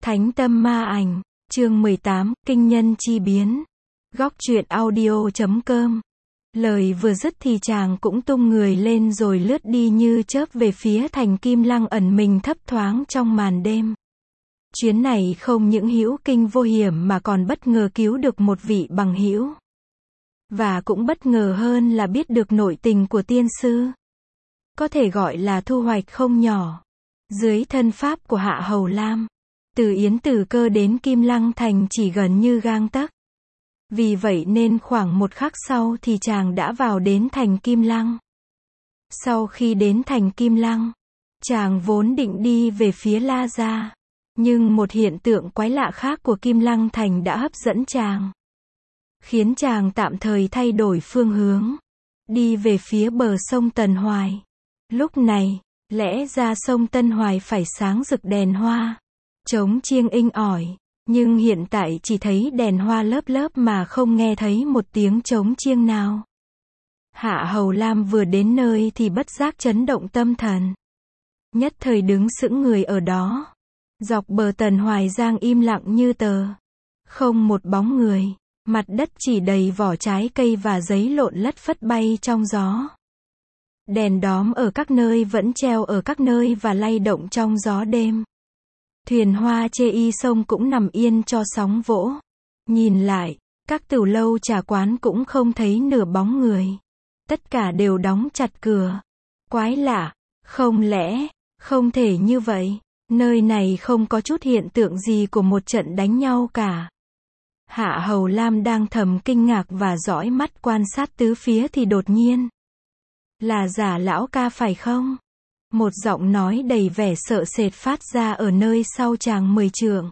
Thánh tâm ma ảnh, chương 18, kinh nhân chi biến. Góc truyện audio.com. Lời vừa dứt thì chàng cũng tung người lên rồi lướt đi như chớp về phía thành Kim Lăng ẩn mình thấp thoáng trong màn đêm. Chuyến này không những hữu kinh vô hiểm mà còn bất ngờ cứu được một vị bằng hữu. Và cũng bất ngờ hơn là biết được nội tình của tiên sư. Có thể gọi là thu hoạch không nhỏ. Dưới thân pháp của Hạ Hầu Lam, từ Yến Tử Cơ đến Kim Lăng thành chỉ gần như gang tấc. Vì vậy nên khoảng một khắc sau thì chàng đã vào đến thành Kim Lăng. Sau khi đến thành Kim Lăng, chàng vốn định đi về phía La Gia. Nhưng một hiện tượng quái lạ khác của Kim Lăng thành đã hấp dẫn chàng, khiến chàng tạm thời thay đổi phương hướng, đi về phía bờ sông Tần Hoài. Lúc này, lẽ ra sông Tân Hoài phải sáng rực đèn hoa, trống chiêng inh ỏi, nhưng hiện tại chỉ thấy đèn hoa lớp lớp mà không nghe thấy một tiếng trống chiêng nào. Hạ Hầu Lam vừa đến nơi thì bất giác chấn động tâm thần. Nhất thời đứng sững người ở đó. Dọc bờ Tần Hoài Giang im lặng như tờ. Không một bóng người, mặt đất chỉ đầy vỏ trái cây và giấy lộn lất phất bay trong gió. Đèn đóm ở các nơi vẫn treo ở các nơi và lay động trong gió đêm. Thuyền hoa chê y sông cũng nằm yên cho sóng vỗ. Nhìn lại, các tửu lâu trà quán cũng không thấy nửa bóng người. Tất cả đều đóng chặt cửa. Quái lạ, không lẽ, không thể như vậy. Nơi này không có chút hiện tượng gì của một trận đánh nhau cả. Hạ Hầu Lam đang thầm kinh ngạc và dõi mắt quan sát tứ phía thì đột nhiên. Là Giả lão ca phải không? Một giọng nói đầy vẻ sợ sệt phát ra ở nơi sau chàng 10 trượng.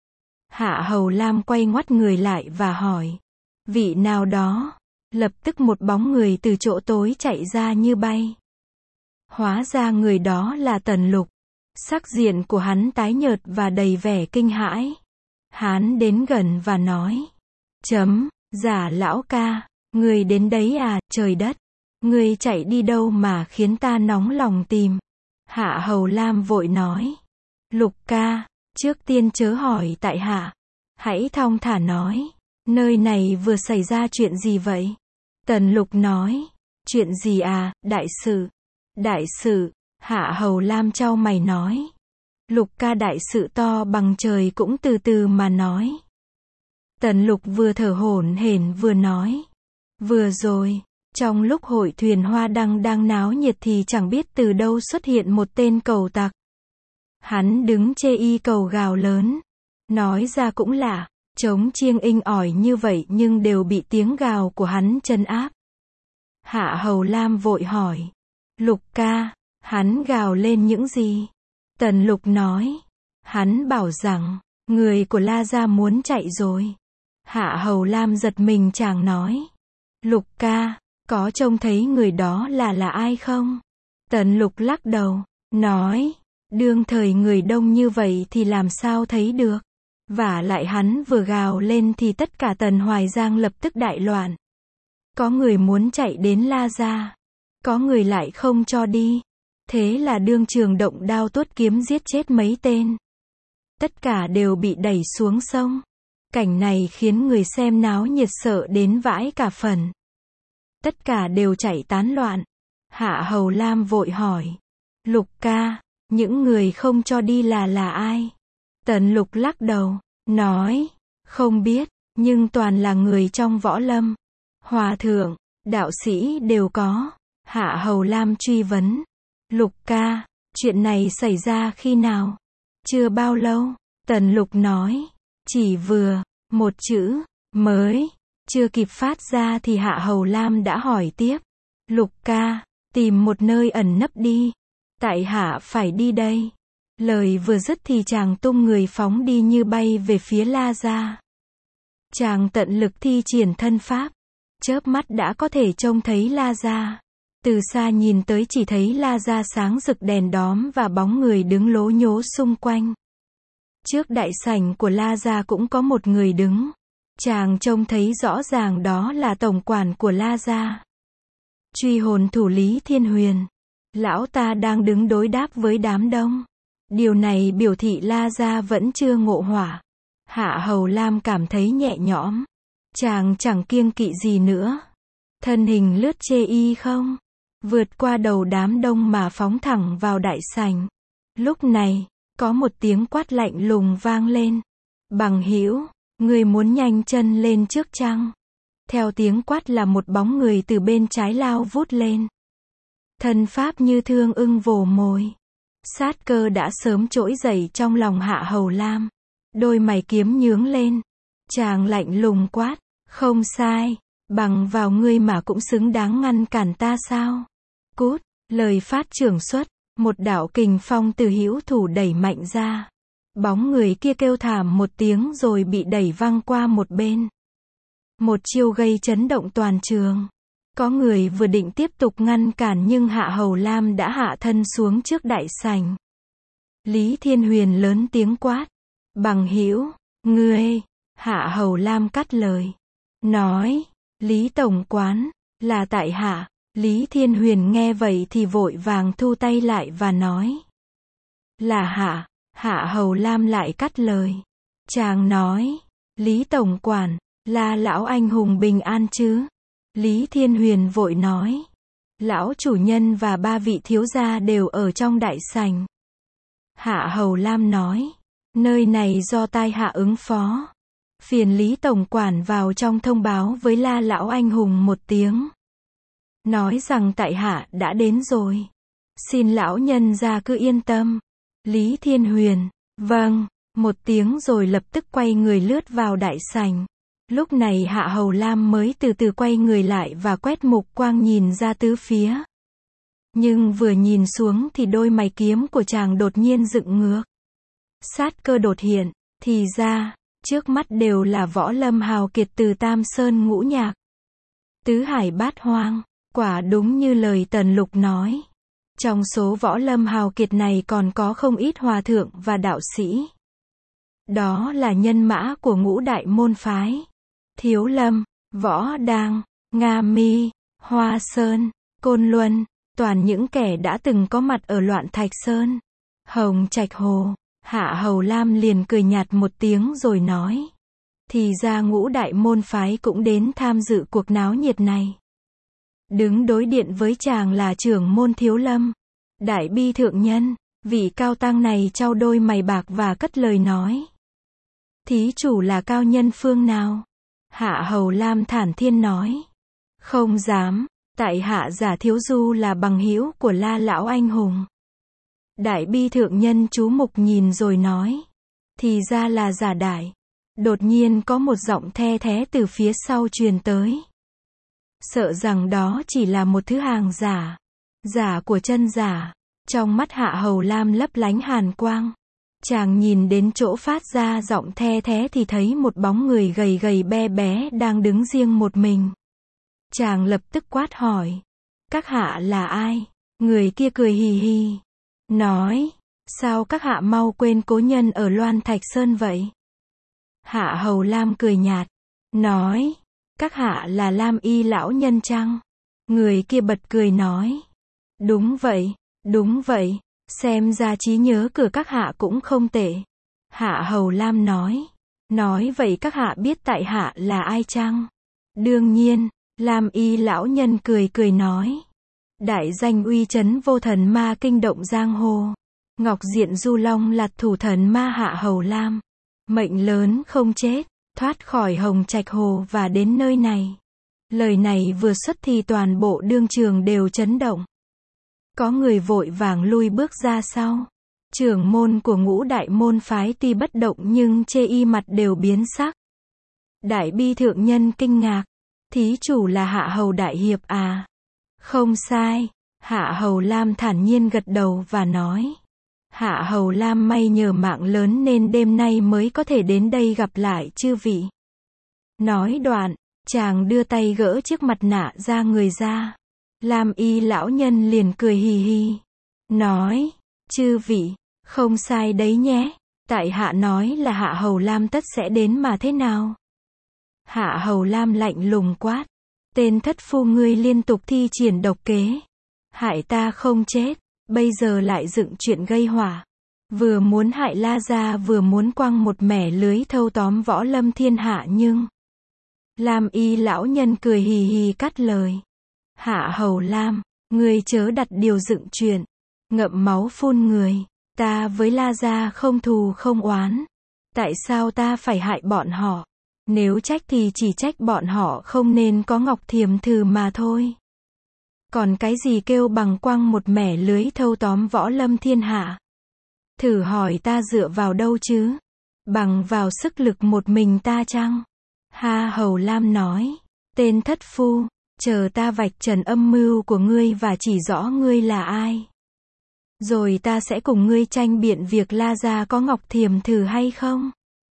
Hạ Hầu Lam quay ngoắt người lại và hỏi. Vị nào đó? Lập tức một bóng người từ chỗ tối chạy ra như bay. Hóa ra người đó là Tần Lục. Sắc diện của hắn tái nhợt và đầy vẻ kinh hãi. Hắn đến gần và nói. Giả lão ca, người đến đấy à, trời đất. Người chạy đi đâu mà khiến ta nóng lòng tìm. Hạ Hầu Lam vội nói. Lục ca, trước tiên chớ hỏi tại hạ. Hãy thong thả nói. Nơi này vừa xảy ra chuyện gì vậy? Tần Lục nói. Chuyện gì à, đại sự. Đại sự. Hạ Hầu Lam chau mày nói. Lục ca, đại sự to bằng trời cũng từ từ mà nói. Tần Lục vừa thở hổn hển vừa nói. Vừa rồi, trong lúc hội thuyền hoa đăng đang náo nhiệt thì chẳng biết từ đâu xuất hiện một tên cẩu tặc. Hắn đứng chê y cầu gào lớn. Nói ra cũng lạ, trống chiêng inh ỏi như vậy nhưng đều bị tiếng gào của hắn trấn áp. Hạ Hầu Lam vội hỏi. Lục ca, hắn gào lên những gì? Tần Lục nói. Hắn bảo rằng, người của La Gia muốn chạy rồi. Hạ Hầu Lam giật mình chàng nói. Lục ca, có trông thấy người đó là ai không? Tần Lục lắc đầu, nói. Đương thời người đông như vậy thì làm sao thấy được? Vả lại hắn vừa gào lên thì tất cả Tần Hoài Giang lập tức đại loạn. Có người muốn chạy đến La Gia. Có người lại không cho đi. Thế là đương trường động đao tuốt kiếm giết chết mấy tên. Tất cả đều bị đẩy xuống sông. Cảnh này khiến người xem náo nhiệt sợ đến vãi cả phần. Tất cả đều chạy tán loạn. Hạ Hầu Lam vội hỏi. Lục ca, những người không cho đi là ai? Tần Lục lắc đầu, nói. Không biết, nhưng toàn là người trong võ lâm. Hòa thượng, đạo sĩ đều có. Hạ Hầu Lam truy vấn. Lục ca, chuyện này xảy ra khi nào? Chưa bao lâu. Tần Lục nói. Chỉ vừa, một chữ, mới. Chưa kịp phát ra thì Hạ Hầu Lam đã hỏi tiếp. Lục ca, tìm một nơi ẩn nấp đi. Tại hạ phải đi đây. Lời vừa dứt thì chàng tung người phóng đi như bay về phía La Gia. Chàng tận lực thi triển thân pháp. Chớp mắt đã có thể trông thấy La Gia. Từ xa nhìn tới chỉ thấy La Gia sáng rực đèn đóm và bóng người đứng lố nhố xung quanh. Trước đại sảnh của La Gia cũng có một người đứng. Chàng trông thấy rõ ràng đó là tổng quản của La Gia. Truy hồn thủ Lý Thiên Huyền. Lão ta đang đứng đối đáp với đám đông. Điều này biểu thị La gia vẫn chưa ngộ hỏa. Hạ Hầu Lam cảm thấy nhẹ nhõm. Chàng chẳng kiêng kỵ gì nữa. Thân hình lướt chê y không, vượt qua đầu đám đông mà phóng thẳng vào đại sảnh. Lúc này, có một tiếng quát lạnh lùng vang lên. Bằng hữu, người muốn nhanh chân lên trước chăng? Theo tiếng quát là một bóng người từ bên trái lao vút lên. Thân pháp như thương ưng vồ mồi. Sát cơ đã sớm trỗi dậy trong lòng Hạ Hầu Lam. Đôi mày kiếm nhướng lên. Chàng lạnh lùng quát, không sai, bằng vào ngươi mà cũng xứng đáng ngăn cản ta sao? Cút, lời phát trưởng xuất, một đạo kình phong từ hữu thủ đẩy mạnh ra. Bóng người kia kêu thảm một tiếng rồi bị đẩy văng qua một bên. Một chiêu gây chấn động toàn trường. Có người vừa định tiếp tục ngăn cản nhưng Hạ Hầu Lam đã hạ thân xuống trước đại sảnh. Lý Thiên Huyền lớn tiếng quát, bằng hữu, ngươi. Hạ Hầu Lam cắt lời. Nói, Lý Tổng Quán, là tại hạ. Lý Thiên Huyền nghe vậy thì vội vàng thu tay lại và nói. Là hạ. Hạ Hầu Lam lại cắt lời. Chàng nói, Lý Tổng Quản, là lão anh hùng bình an chứ? Lý Thiên Huyền vội nói. Lão chủ nhân và 3 vị thiếu gia đều ở trong đại sảnh. Hạ Hầu Lam nói. Nơi này do tai hạ ứng phó. Phiền Lý Tổng Quản vào trong thông báo với La lão anh hùng một tiếng. Nói rằng tại hạ đã đến rồi. Xin lão nhân gia cứ yên tâm. Lý Thiên Huyền, vâng, một tiếng rồi lập tức quay người lướt vào đại sảnh. Lúc này Hạ Hầu Lam mới từ từ quay người lại và quét mục quang nhìn ra tứ phía. Nhưng vừa nhìn xuống thì đôi mày kiếm của chàng đột nhiên dựng ngược. Sát cơ đột hiện, thì ra, trước mắt đều là võ lâm hào kiệt từ Tam Sơn Ngũ Nhạc. Tứ hải bát hoang, quả đúng như lời Tần Lục nói. Trong số võ lâm hào kiệt này còn có không ít hòa thượng và đạo sĩ. Đó là nhân mã của ngũ đại môn phái. Thiếu Lâm, Võ Đang, Nga Mi, Hoa Sơn, Côn Luân, toàn những kẻ đã từng có mặt ở Loạn Thạch Sơn, Hồng Trạch Hồ. Hạ Hầu Lam liền cười nhạt một tiếng rồi nói. Thì ra ngũ đại môn phái cũng đến tham dự cuộc náo nhiệt này. Đứng đối điện với chàng là trưởng môn Thiếu Lâm, Đại Bi Thượng Nhân. Vị cao tăng này chau đôi mày bạc và cất lời nói. Thí chủ là cao nhân phương nào? Hạ Hầu Lam thản thiên nói. Không dám, tại hạ Giả Thiếu Du là bằng hữu của La lão anh hùng. Đại Bi Thượng Nhân chú mục nhìn rồi nói. Thì ra là Giả Đại. Đột nhiên có một giọng the thé từ phía sau truyền tới. Sợ rằng đó chỉ là một thứ hàng giả. Giả của chân giả. Trong mắt Hạ Hầu Lam lấp lánh hàn quang. Chàng nhìn đến chỗ phát ra giọng the thé thì thấy một bóng người gầy gầy be bé đang đứng riêng một mình. Chàng lập tức quát hỏi. Các hạ là ai? Người kia cười hì hì. Nói. Sao các hạ mau quên cố nhân ở Loan Thạch Sơn vậy? Hạ Hầu Lam cười nhạt. Nói. Các hạ là Lam Y lão nhân chăng? Người kia bật cười nói. Đúng vậy, đúng vậy. Xem ra trí nhớ của các hạ cũng không tệ. Hạ Hầu Lam nói. Nói vậy các hạ biết tại hạ là ai chăng? Đương nhiên, Lam Y lão nhân cười cười nói. Đại danh uy chấn vô thần ma kinh động giang hồ. Ngọc Diện Du Long là thủ thần ma Hạ Hầu Lam. Mệnh lớn không chết, thoát khỏi Hồng Trạch Hồ và đến nơi này. Lời này vừa xuất thì toàn bộ đương trường đều chấn động. Có người vội vàng lui bước ra sau. Trưởng môn của ngũ đại môn phái tuy bất động nhưng chê y mặt đều biến sắc. Đại Bi Thượng Nhân kinh ngạc. Thí chủ là Hạ Hầu Đại Hiệp à? Không sai. Hạ Hầu Lam thản nhiên gật đầu và nói. Hạ Hầu Lam may nhờ mạng lớn nên đêm nay mới có thể đến đây gặp lại chư vị. Nói đoạn, chàng đưa tay gỡ chiếc mặt nạ ra người ra. Lam Y lão nhân liền cười hì hì. Nói, chư vị, không sai đấy nhé. Tại hạ nói là Hạ Hầu Lam tất sẽ đến mà thế nào? Hạ Hầu Lam lạnh lùng quát. Tên thất phu ngươi liên tục thi triển độc kế. Hại ta không chết, bây giờ lại dựng chuyện gây họa. Vừa muốn hại La Gia vừa muốn quăng một mẻ lưới thâu tóm võ lâm thiên hạ nhưng Lam Y lão nhân cười hì hì cắt lời. Hạ Hầu Lam, ngươi chớ đặt điều dựng chuyện, ngậm máu phun người. Ta với La Gia không thù không oán. Tại sao ta phải hại bọn họ? Nếu trách thì chỉ trách bọn họ không nên có Ngọc Thiềm Thử mà thôi. Còn cái gì kêu bằng quăng một mẻ lưới thâu tóm võ lâm thiên hạ? Thử hỏi ta dựa vào đâu chứ? Bằng vào sức lực một mình ta chăng? Hạ Hầu Lam nói. Tên thất phu, chờ ta vạch trần âm mưu của ngươi và chỉ rõ ngươi là ai. Rồi ta sẽ cùng ngươi tranh biện việc La Gia có Ngọc Thiềm Thử hay không?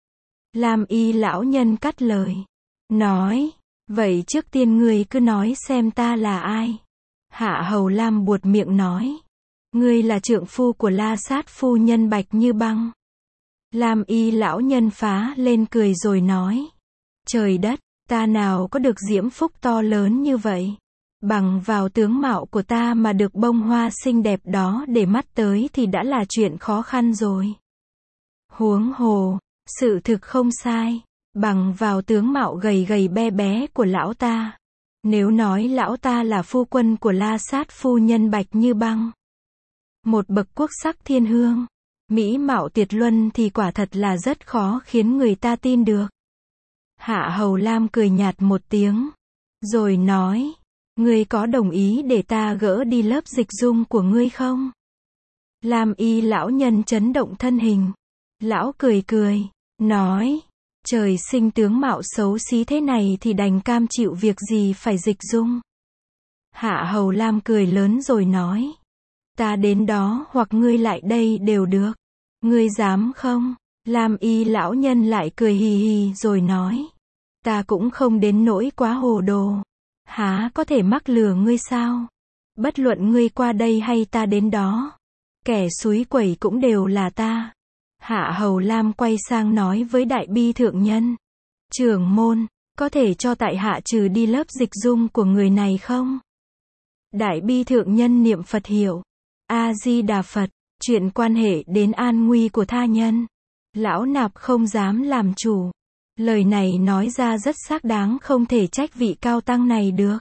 Lam Y lão nhân cắt lời. Nói. Vậy trước tiên ngươi cứ nói xem ta là ai. Hạ Hầu Lam buột miệng nói. Ngươi là trượng phu của La Sát phu nhân Bạch Như Băng. Lam Y lão nhân phá lên cười rồi nói. Trời đất, ta nào có được diễm phúc to lớn như vậy. Bằng vào tướng mạo của ta mà được bông hoa xinh đẹp đó để mắt tới thì đã là chuyện khó khăn rồi. Huống hồ, sự thực không sai. Bằng vào tướng mạo gầy gầy be bé của lão ta. Nếu nói lão ta là phu quân của La Sát phu nhân Bạch Như Băng, một bậc quốc sắc thiên hương, mỹ mạo tuyệt luân thì quả thật là rất khó khiến người ta tin được. Hạ Hầu Lam cười nhạt một tiếng, rồi nói, ngươi có đồng ý để ta gỡ đi lớp dịch dung của ngươi không? Lam Y lão nhân chấn động thân hình. Lão cười cười, nói, trời sinh tướng mạo xấu xí thế này thì đành cam chịu việc gì phải dịch dung. Hạ Hầu Lam cười lớn rồi nói, ta đến đó hoặc ngươi lại đây đều được. Ngươi dám không? Lam Y lão nhân lại cười hì hì rồi nói, ta cũng không đến nỗi quá hồ đồ. Há có thể mắc lừa ngươi sao? Bất luận ngươi qua đây hay ta đến đó, kẻ xúi quẩy cũng đều là ta. Hạ Hầu Lam quay sang nói với Đại Bi thượng nhân. Trưởng môn, có thể cho tại hạ trừ đi lớp dịch dung của người này không? Đại Bi thượng nhân niệm Phật hiệu. A-di-đà Phật, chuyện quan hệ đến an nguy của tha nhân. Lão nạp không dám làm chủ. Lời này nói ra rất xác đáng, không thể trách vị cao tăng này được.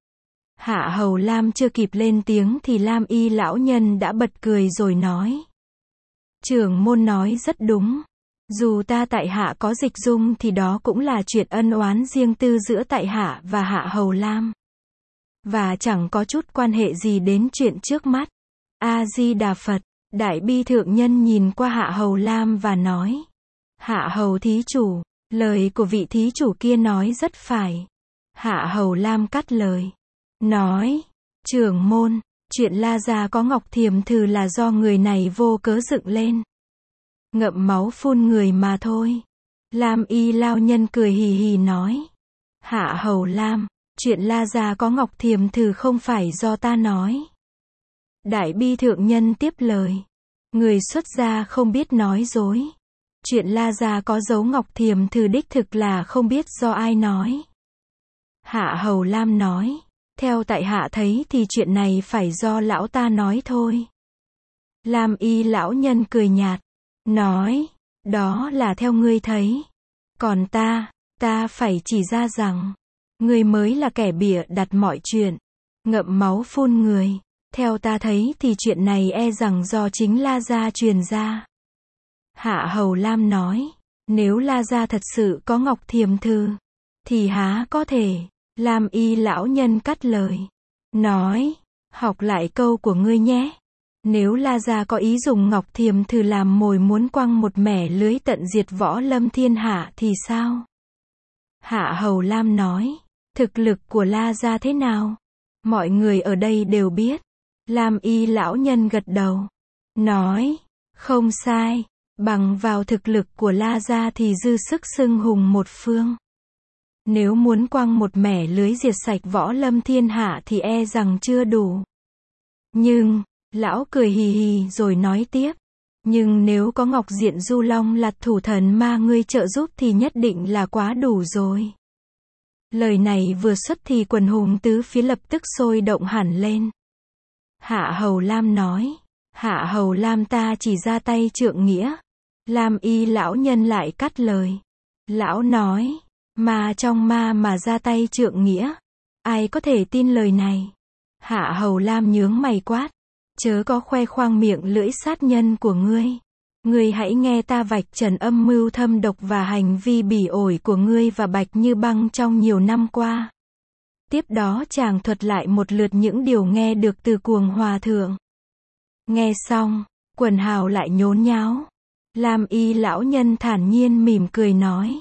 Hạ Hầu Lam chưa kịp lên tiếng thì Lam Y lão nhân đã bật cười rồi nói. Trưởng môn nói rất đúng. Dù ta tại hạ có dịch dung thì đó cũng là chuyện ân oán riêng tư giữa tại hạ và Hạ Hầu Lam. Và chẳng có chút quan hệ gì đến chuyện trước mắt. A-di-đà Phật, Đại Bi thượng nhân nhìn qua Hạ Hầu Lam và nói. Hạ Hầu thí chủ, lời của vị thí chủ kia nói rất phải. Hạ Hầu Lam cắt lời. Nói, trưởng môn, chuyện La Gia có Ngọc Thiềm Thử là do người này vô cớ dựng lên. Ngậm máu phun người mà thôi. Lam Y lao nhân cười hì hì nói. Hạ Hầu Lam, chuyện La Gia có Ngọc Thiềm Thử không phải do ta nói. Đại Bi thượng nhân tiếp lời. Người xuất gia không biết nói dối. Chuyện La Gia có dấu Ngọc Thiềm Thử đích thực là không biết do ai nói. Hạ Hầu Lam nói. Theo tại hạ thấy thì chuyện này phải do lão ta nói thôi. Lam Y lão nhân cười nhạt. Nói. Đó là theo ngươi thấy. Còn ta phải chỉ ra rằng, ngươi mới là kẻ bịa đặt mọi chuyện. Ngậm máu phun người. Theo ta thấy thì chuyện này e rằng do chính La Gia truyền ra. Hạ Hầu Lam nói. Nếu La Gia thật sự có Ngọc Thiềm Thử, thì há có thể. Lam Y lão nhân cắt lời. Nói. Học lại câu của ngươi nhé. Nếu La Gia có ý dùng Ngọc Thiềm Thử làm mồi muốn quăng một mẻ lưới tận diệt võ lâm thiên hạ thì sao? Hạ Hầu Lam nói. Thực lực của La Gia thế nào? Mọi người ở đây đều biết. Lam Y lão nhân gật đầu. Nói. Không sai. Bằng vào thực lực của La Gia thì dư sức xưng hùng một phương. Nếu muốn quăng một mẻ lưới diệt sạch võ lâm thiên hạ thì e rằng chưa đủ. Nhưng, lão cười hì hì rồi nói tiếp. Nhưng nếu có Ngọc Diện Du Long là thủ thần ma ngươi trợ giúp thì nhất định là quá đủ rồi. Lời này vừa xuất thì quần hùng tứ phía lập tức sôi động hẳn lên. Hạ Hầu Lam nói. Hạ Hầu Lam ta chỉ ra tay trượng nghĩa. Lam Y lão nhân lại cắt lời. Lão nói, ma trong ma mà ra tay trượng nghĩa. Ai có thể tin lời này? Hạ Hầu Lam nhướng mày quát. Chớ có khoe khoang miệng lưỡi sát nhân của ngươi. Ngươi hãy nghe ta vạch trần âm mưu thâm độc và hành vi bỉ ổi của ngươi và Bạch Như Băng trong nhiều năm qua. Tiếp đó chàng thuật lại một lượt những điều nghe được từ Cuồng Hòa Thượng. Nghe xong, quần hào lại nhốn nháo. Lam Y lão nhân thản nhiên mỉm cười nói.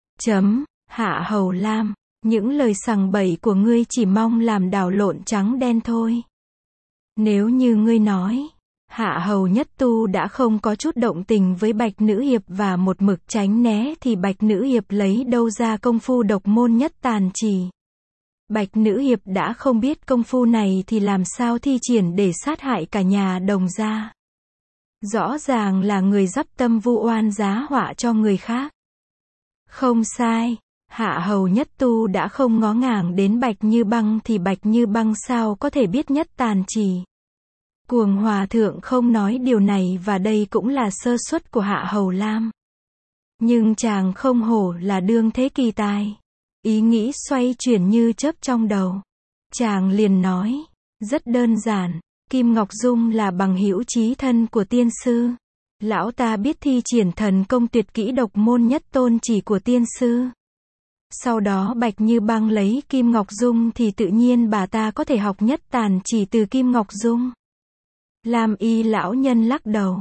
Hạ Hầu Lam, những lời sằng bậy của ngươi chỉ mong làm đảo lộn trắng đen thôi. Nếu như ngươi nói, Hạ Hầu Nhất Tu đã không có chút động tình với Bạch Nữ Hiệp và một mực tránh né thì Bạch Nữ Hiệp lấy đâu ra công phu độc môn nhất tàn chỉ. Bạch Nữ Hiệp đã không biết công phu này thì làm sao thi triển để sát hại cả nhà Đồng gia. Rõ ràng là người dắp tâm vu oan giá họa cho người khác. Không sai, Hạ Hầu Nhất Tu đã không ngó ngàng đến Bạch Như Băng thì Bạch Như Băng sao có thể biết nhất tàn chỉ. Cuồng Hòa Thượng không nói điều này và đây cũng là sơ suất của Hạ Hầu Lam. Nhưng chàng không hổ là đương thế kỳ tài. Ý nghĩ xoay chuyển như chớp trong đầu. Chàng liền nói, rất đơn giản, Kim Ngọc Dung là bằng hữu chí thân của tiên sư. Lão ta biết thi triển thần công tuyệt kỹ độc môn nhất tôn chỉ của tiên sư. Sau đó Bạch Như Băng lấy Kim Ngọc Dung thì tự nhiên bà ta có thể học nhất tàn chỉ từ Kim Ngọc Dung. Lam Y lão nhân lắc đầu.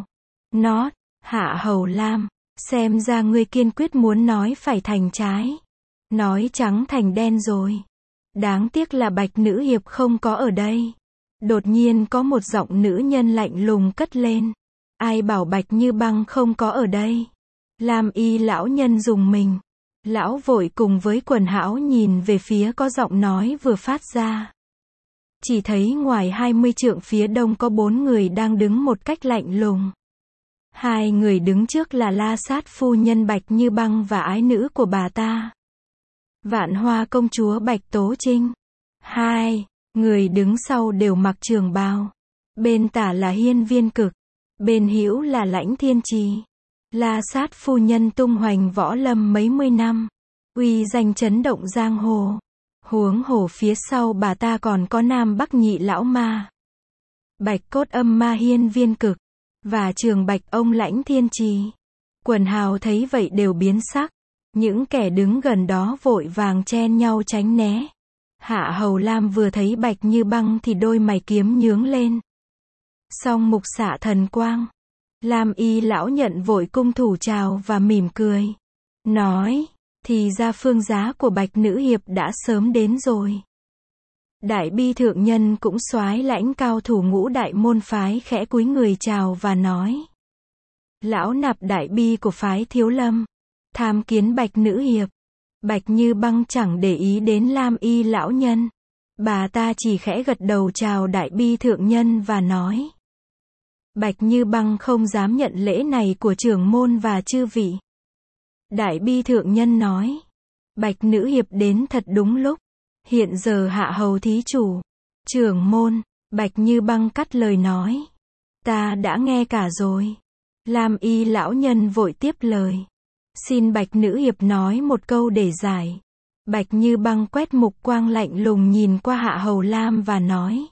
Hạ Hầu Lam, xem ra ngươi kiên quyết muốn nói phải thành trái. Nói trắng thành đen rồi. Đáng tiếc là Bạch Nữ Hiệp không có ở đây. Đột nhiên có một giọng nữ nhân lạnh lùng cất lên. Ai bảo Bạch Như Băng không có ở đây? Lam Y lão nhân rùng mình. Lão vội cùng với quần hão nhìn về phía có giọng nói vừa phát ra. Chỉ thấy ngoài 20 trượng phía đông có 4 người đang đứng một cách lạnh lùng. 2 người đứng trước là La Sát phu nhân Bạch Như Băng và ái nữ của bà ta. Vạn Hoa công chúa Bạch Tố Trinh. 2 người đứng sau đều mặc trường bào. Bên tả là Hiên Viên Cực. Bên hữu là Lãnh Thiên Trì. La Sát phu nhân tung hoành võ lâm mấy mươi năm. Uy danh chấn động giang hồ. Huống hồ phía sau bà ta còn có Nam Bắc nhị lão ma. Bạch cốt âm ma Hiên Viên Cực. Và trường bạch ông Lãnh Thiên Trì. Quần hào thấy vậy đều biến sắc. Những kẻ đứng gần đó vội vàng chen nhau tránh né. Hạ Hầu Lam vừa thấy Bạch Như Băng thì đôi mày kiếm nhướng lên. Song mục xạ thần quang. Lam Y lão nhận vội cung thủ chào và mỉm cười. Nói, thì ra phương giá của Bạch Nữ Hiệp đã sớm đến rồi. Đại bi thượng nhân cũng soái lãnh cao thủ ngũ đại môn phái khẽ cúi người chào và nói. Lão nạp đại bi của phái Thiếu Lâm. Tham kiến Bạch Nữ Hiệp. Bạch Như Băng chẳng để ý đến Lam Y lão nhân. Bà ta chỉ khẽ gật đầu chào đại bi thượng nhân và nói. Bạch Như Băng không dám nhận lễ này của trưởng môn và chư vị. Đại bi thượng nhân nói. Bạch Nữ Hiệp đến thật đúng lúc. Hiện giờ Hạ Hầu thí chủ. Trưởng môn, Bạch Như Băng cắt lời nói. Ta đã nghe cả rồi. Lam Y lão nhân vội tiếp lời. Xin Bạch Nữ Hiệp nói một câu để giải. Bạch Như Băng quét mục quang lạnh lùng nhìn qua Hạ Hầu Lam và nói.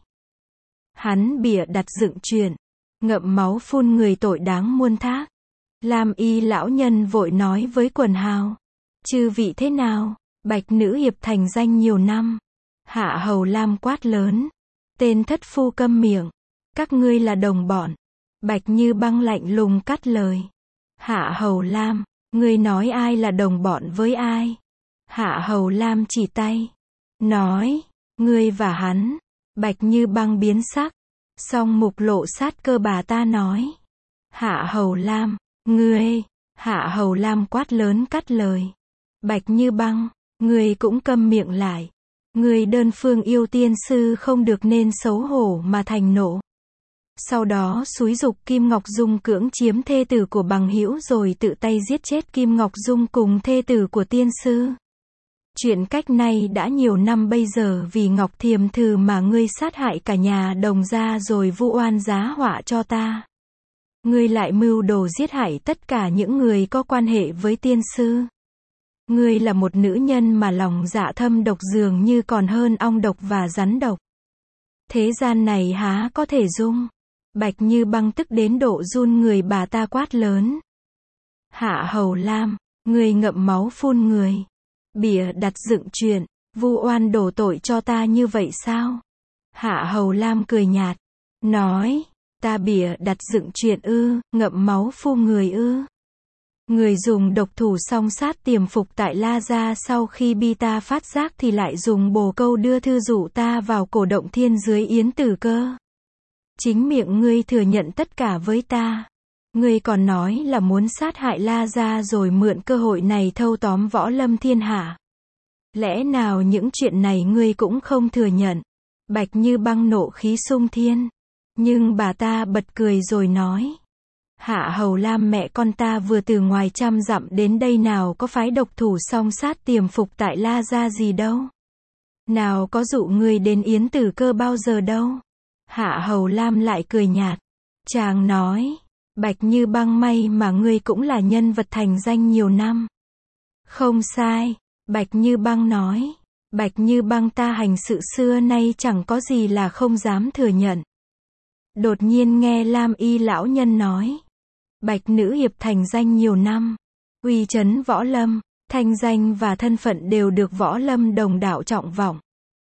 Hắn bịa đặt dựng chuyện. Ngậm máu phun người tội đáng muôn thác. Lam Y lão nhân vội nói với quần hào. Chư vị thế nào? Bạch Nữ Hiệp thành danh nhiều năm. Hạ Hầu Lam quát lớn. Tên thất phu câm miệng. Các ngươi là đồng bọn. Bạch Như Băng lạnh lùng cắt lời. Hạ Hầu Lam, ngươi nói ai là đồng bọn với ai? Hạ Hầu Lam chỉ tay. Nói, ngươi và hắn. Bạch Như Băng biến sắc. Song mục lộ sát cơ bà ta nói. Hạ Hầu Lam, ngươi. Hạ Hầu Lam quát lớn cắt lời. Bạch Như Băng, ngươi cũng câm miệng lại. Ngươi đơn phương yêu tiên sư không được nên xấu hổ mà thành nộ. Sau đó xúi giục Kim Ngọc Dung cưỡng chiếm thê tử của bằng hữu rồi tự tay giết chết Kim Ngọc Dung cùng thê tử của tiên sư. Chuyện cách nay đã nhiều năm bây giờ vì Ngọc Thiềm Thử mà ngươi sát hại cả nhà Đồng gia rồi vu oan giá họa cho ta. Ngươi lại mưu đồ giết hại tất cả những người có quan hệ với tiên sư. Ngươi là một nữ nhân mà lòng dạ thâm độc dường như còn hơn ong độc và rắn độc. Thế gian này há có thể dung. Bạch Như Băng tức đến độ run người, bà ta quát lớn. Hạ Hầu Lam, ngươi ngậm máu phun người. Bịa đặt dựng chuyện, vu oan đổ tội cho ta như vậy sao? Hạ Hầu Lam cười nhạt, nói, ta bịa đặt dựng chuyện ư, ngậm máu phun người ư? Người dùng độc thủ song sát tiềm phục tại La Gia, sau khi bi ta phát giác thì lại dùng bồ câu đưa thư dụ ta vào cổ động thiên dưới Yến Tử Cơ. Chính miệng ngươi thừa nhận tất cả với ta. Ngươi còn nói là muốn sát hại La Gia rồi mượn cơ hội này thâu tóm võ lâm thiên hạ. Lẽ nào những chuyện này ngươi cũng không thừa nhận? Bạch Như Băng nộ khí sung thiên. Nhưng bà ta bật cười rồi nói. Hạ Hầu Lam mẹ con ta vừa từ ngoài trăm dặm đến đây, nào có phái độc thủ song sát tiềm phục tại La Gia gì đâu. Nào có dụ ngươi đến Yến Tử Cơ bao giờ đâu. Hạ Hầu Lam lại cười nhạt. Chàng nói, Bạch Như Băng, may mà ngươi cũng là nhân vật thành danh nhiều năm. Không sai, Bạch Như Băng nói. Bạch Như Băng ta hành sự xưa nay chẳng có gì là không dám thừa nhận. Đột nhiên nghe Lam Y lão nhân nói. Bạch nữ hiệp thành danh nhiều năm. Uy chấn võ lâm, thanh danh và thân phận đều được võ lâm đồng đạo trọng vọng.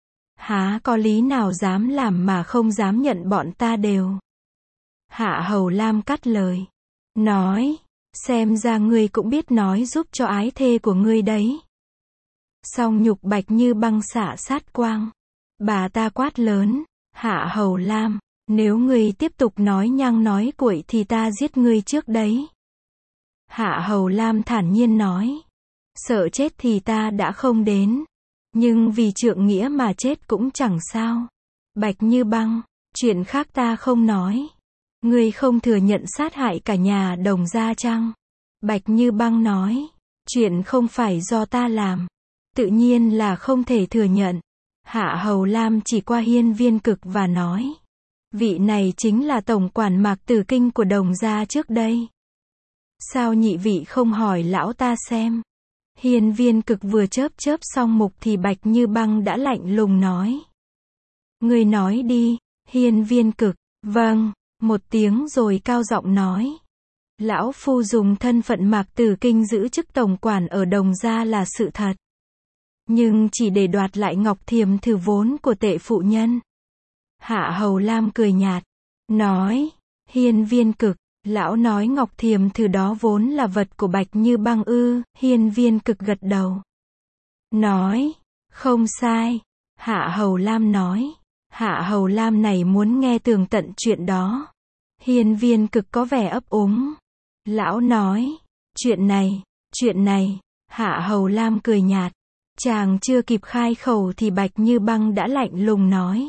Há có lý nào dám làm mà không dám nhận bọn ta đều. Hạ Hầu Lam cắt lời. Nói, xem ra ngươi cũng biết nói giúp cho ái thê của ngươi đấy. Song nhục Bạch Như Băng xạ sát quang. Bà ta quát lớn. Hạ Hầu Lam, nếu ngươi tiếp tục nói nhăng nói cuội thì ta giết ngươi trước đấy. Hạ Hầu Lam thản nhiên nói. Sợ chết thì ta đã không đến. Nhưng vì trượng nghĩa mà chết cũng chẳng sao. Bạch Như Băng, chuyện khác ta không nói. Ngươi không thừa nhận sát hại cả nhà Đồng gia chăng? Bạch Như Băng nói. Chuyện không phải do ta làm. Tự nhiên là không thể thừa nhận. Hạ Hầu Lam chỉ qua Hiên Viên Cực và nói. Vị này chính là tổng quản Mạc Tử Kinh của Đồng gia trước đây. Sao nhị vị không hỏi lão ta xem? Hiên Viên Cực vừa chớp xong mục thì Bạch Như Băng đã lạnh lùng nói. Ngươi nói đi. Hiên Viên Cực, vâng, một tiếng rồi cao giọng nói. Lão phu dùng thân phận Mạc Tử Kinh giữ chức tổng quản ở Đồng gia là sự thật. Nhưng chỉ để đoạt lại Ngọc Thiềm Thử vốn của tệ phụ nhân. Hạ Hầu Lam cười nhạt. Nói, Hiên Viên Cực, lão nói Ngọc Thiềm Thử đó vốn là vật của Bạch Như Băng ư? Hiên Viên Cực gật đầu. Nói, không sai. Hạ Hầu Lam nói. Hạ Hầu Lam này muốn nghe tường tận chuyện đó. Hiên Viên Cực có vẻ ấp úng. Lão nói, chuyện này. Hạ Hầu Lam cười nhạt. Chàng chưa kịp khai khẩu thì Bạch Như Băng đã lạnh lùng nói.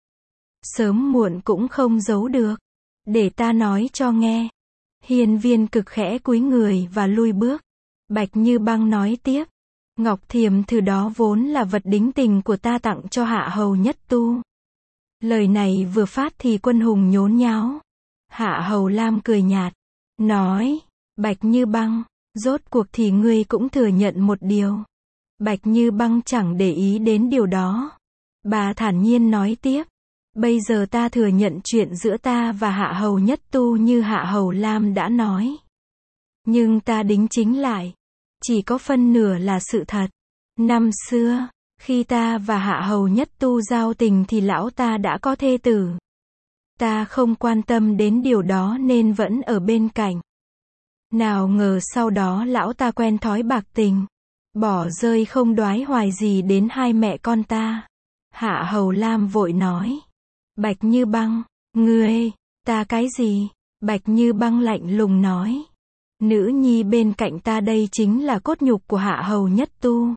Sớm muộn cũng không giấu được. Để ta nói cho nghe. Hiên Viên Cực khẽ cúi người và lui bước. Bạch Như Băng nói tiếp. Ngọc Thiềm Thử đó vốn là vật đính tình của ta tặng cho Hạ Hầu Nhất Tu. Lời này vừa phát thì quân hùng nhốn nháo. Hạ Hầu Lam cười nhạt. Nói, Bạch Như Băng, rốt cuộc thì ngươi cũng thừa nhận một điều. Bạch Như Băng chẳng để ý đến điều đó. Bà thản nhiên nói tiếp. Bây giờ ta thừa nhận chuyện giữa ta và Hạ Hầu Nhất Tu như Hạ Hầu Lam đã nói. Nhưng ta đính chính lại. Chỉ có phân nửa là sự thật. Năm xưa, khi ta và Hạ Hầu Nhất Tu giao tình thì lão ta đã có thê tử. Ta không quan tâm đến điều đó nên vẫn ở bên cạnh. Nào ngờ sau đó lão ta quen thói bạc tình. Bỏ rơi không đoái hoài gì đến hai mẹ con ta. Hạ Hầu Lam vội nói. Bạch Như Băng, ngươi, ta cái gì? Bạch Như Băng lạnh lùng nói. Nữ nhi bên cạnh ta đây chính là cốt nhục của Hạ Hầu Nhất Tu.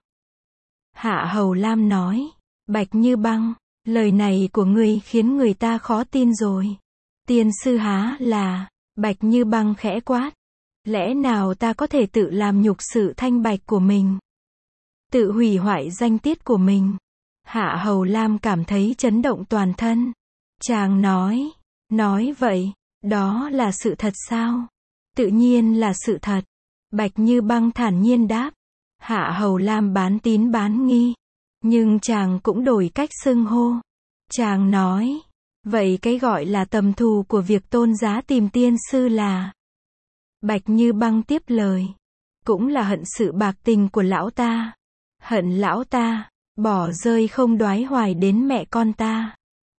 Hạ Hầu Lam nói. Bạch Như Băng, lời này của ngươi khiến người ta khó tin rồi. Tiên sư há là? Bạch Như Băng khẽ quát. Lẽ nào ta có thể tự làm nhục sự thanh bạch của mình? tự hủy hoại danh tiết của mình. Hạ Hầu Lam cảm thấy chấn động toàn thân. Chàng nói vậy, đó là sự thật sao? Tự nhiên là sự thật. Bạch Như Băng thản nhiên đáp. Hạ Hầu Lam bán tín bán nghi. Nhưng chàng cũng đổi cách xưng hô. Chàng nói, vậy cái gọi là tầm thù của việc Tôn Giá tìm tiên sư là? Bạch Như Băng tiếp lời, cũng là hận sự bạc tình của lão ta. Hận lão ta bỏ rơi không đoái hoài đến mẹ con ta.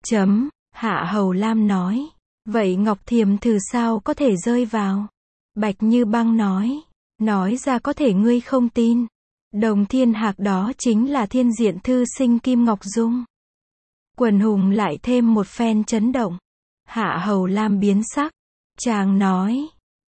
Hạ Hầu Lam nói, vậy Ngọc Thiềm Thử sao có thể rơi vào? Bạch Như Băng nói ra có thể ngươi không tin. Đồng thiên hạc đó chính là thiên diện thư sinh Kim Ngọc Dung. Quần hùng lại thêm một phen chấn động. Hạ Hầu Lam biến sắc. Chàng nói,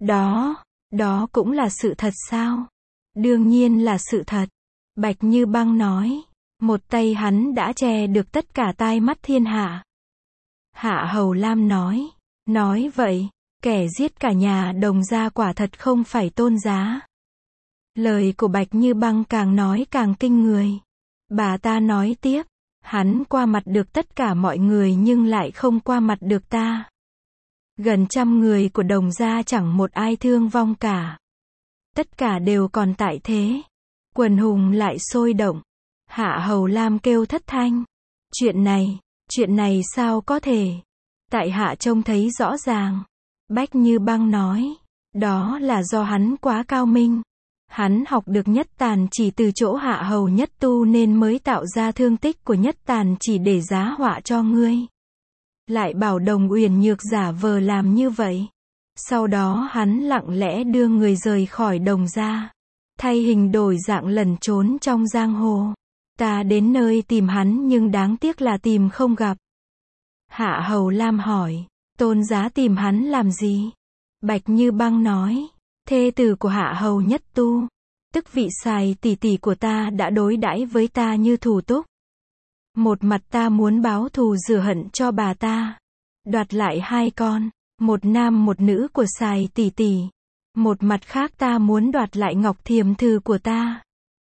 đó cũng là sự thật sao? Đương nhiên là sự thật. Bạch Như Băng nói, một tay hắn đã che được tất cả tai mắt thiên hạ. Hạ Hầu Lam nói vậy, kẻ giết cả nhà Đồng gia quả thật không phải Tôn Giá. Lời của Bạch Như Băng càng nói càng kinh người. Bà ta nói tiếp, hắn qua mặt được tất cả mọi người nhưng lại không qua mặt được ta. Gần 100 người của Đồng gia chẳng một ai thương vong cả. Tất cả đều còn tại thế. Quần hùng lại sôi động. Hạ Hầu Lam kêu thất thanh. Chuyện này sao có thể? Tại hạ trông thấy rõ ràng. Bạch Như Băng nói, đó là do hắn quá cao minh. Hắn học được nhất tàn chỉ từ chỗ Hạ Hầu Nhất Tu nên mới tạo ra thương tích của nhất tàn chỉ để giá họa cho ngươi. Lại bảo Đồng Uyển Nhược giả vờ làm như vậy. Sau đó hắn lặng lẽ đưa người rời khỏi Đồng gia. Thay hình đổi dạng lẩn trốn trong giang hồ. Ta đến nơi tìm hắn nhưng đáng tiếc là tìm không gặp. Hạ Hầu Lam hỏi, Tôn Giá tìm hắn làm gì? Bạch Như Băng nói, thê tử của Hạ Hầu Nhất Tu, tức vị Sài tỷ tỷ của ta đã đối đãi với ta như thủ túc. Một mặt ta muốn báo thù rửa hận cho bà ta, đoạt lại 2 con, một nam một nữ của Sài tỷ tỷ. Một mặt khác ta muốn đoạt lại Ngọc Thiềm Thử của ta.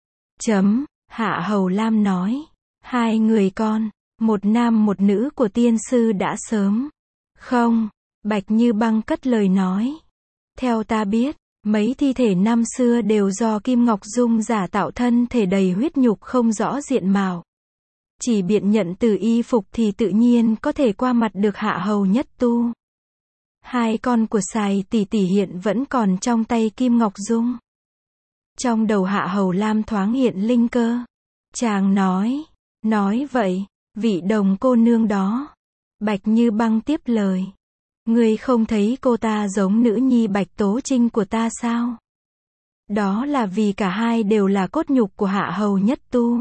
Hạ Hầu Lam nói, 2 người con, một nam một nữ của tiên sư đã sớm. Không, Bạch Như Băng cất lời nói. Theo ta biết, mấy thi thể năm xưa đều do Kim Ngọc Dung giả tạo thân thể đầy huyết nhục không rõ diện mạo. Chỉ biện nhận từ y phục thì tự nhiên có thể qua mặt được Hạ Hầu Nhất Tu. 2 con của Sài tỷ tỷ hiện vẫn còn trong tay Kim Ngọc Dung. Trong đầu Hạ Hầu Lam thoáng hiện linh cơ. Chàng nói vậy, vị Đồng cô nương đó. Bạch Như Băng tiếp lời. Ngươi không thấy cô ta giống nữ nhi Bạch Tố Trinh của ta sao? Đó là vì cả hai đều là cốt nhục của Hạ Hầu Nhất Tu.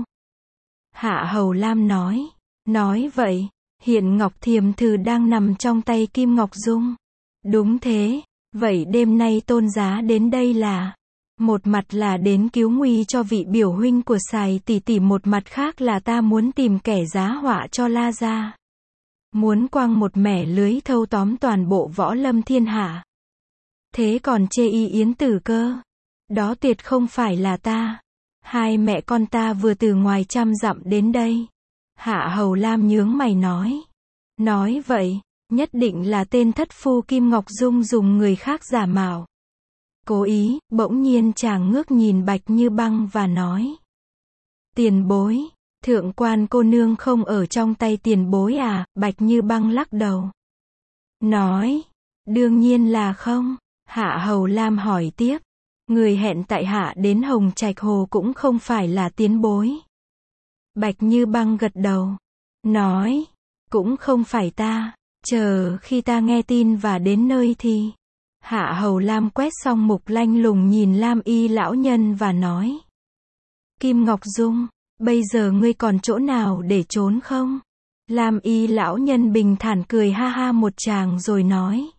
Hạ Hầu Lam nói vậy, hiện Ngọc Thiềm Thử đang nằm trong tay Kim Ngọc Dung. Đúng thế, vậy đêm nay Tôn Giá đến đây là, một mặt là đến cứu nguy cho vị biểu huynh của Sài tỷ tỷ, một mặt khác là ta muốn tìm kẻ giá họa cho La gia. Muốn quăng một mẻ lưới thâu tóm toàn bộ võ lâm thiên hạ. Thế còn chê y Yến Tử cơ? Đó tuyệt không phải là ta. 2 mẹ con ta vừa từ ngoài 100 dặm đến đây. Hạ Hầu Lam nhướng mày nói vậy, nhất định là tên thất phu Kim Ngọc Dung dùng người khác giả mạo. Cố ý, bỗng nhiên chàng ngước nhìn Bạch Như Băng và nói. Tiền bối, thượng quan cô nương không ở trong tay tiền bối à? Bạch Như Băng lắc đầu. Nói, đương nhiên là không. Hạ Hầu Lam hỏi tiếp. Người hẹn tại hạ đến Hồng Trạch Hồ cũng không phải là tiến bối. Bạch Như Băng gật đầu. Nói, cũng không phải ta. Chờ khi ta nghe tin và đến nơi thì. Hạ Hầu Lam quét xong mục lanh lùng nhìn Lam Y lão nhân và nói. Kim Ngọc Dung, bây giờ ngươi còn chỗ nào để trốn không? Lam Y lão nhân bình thản cười ha ha một tràng rồi nói.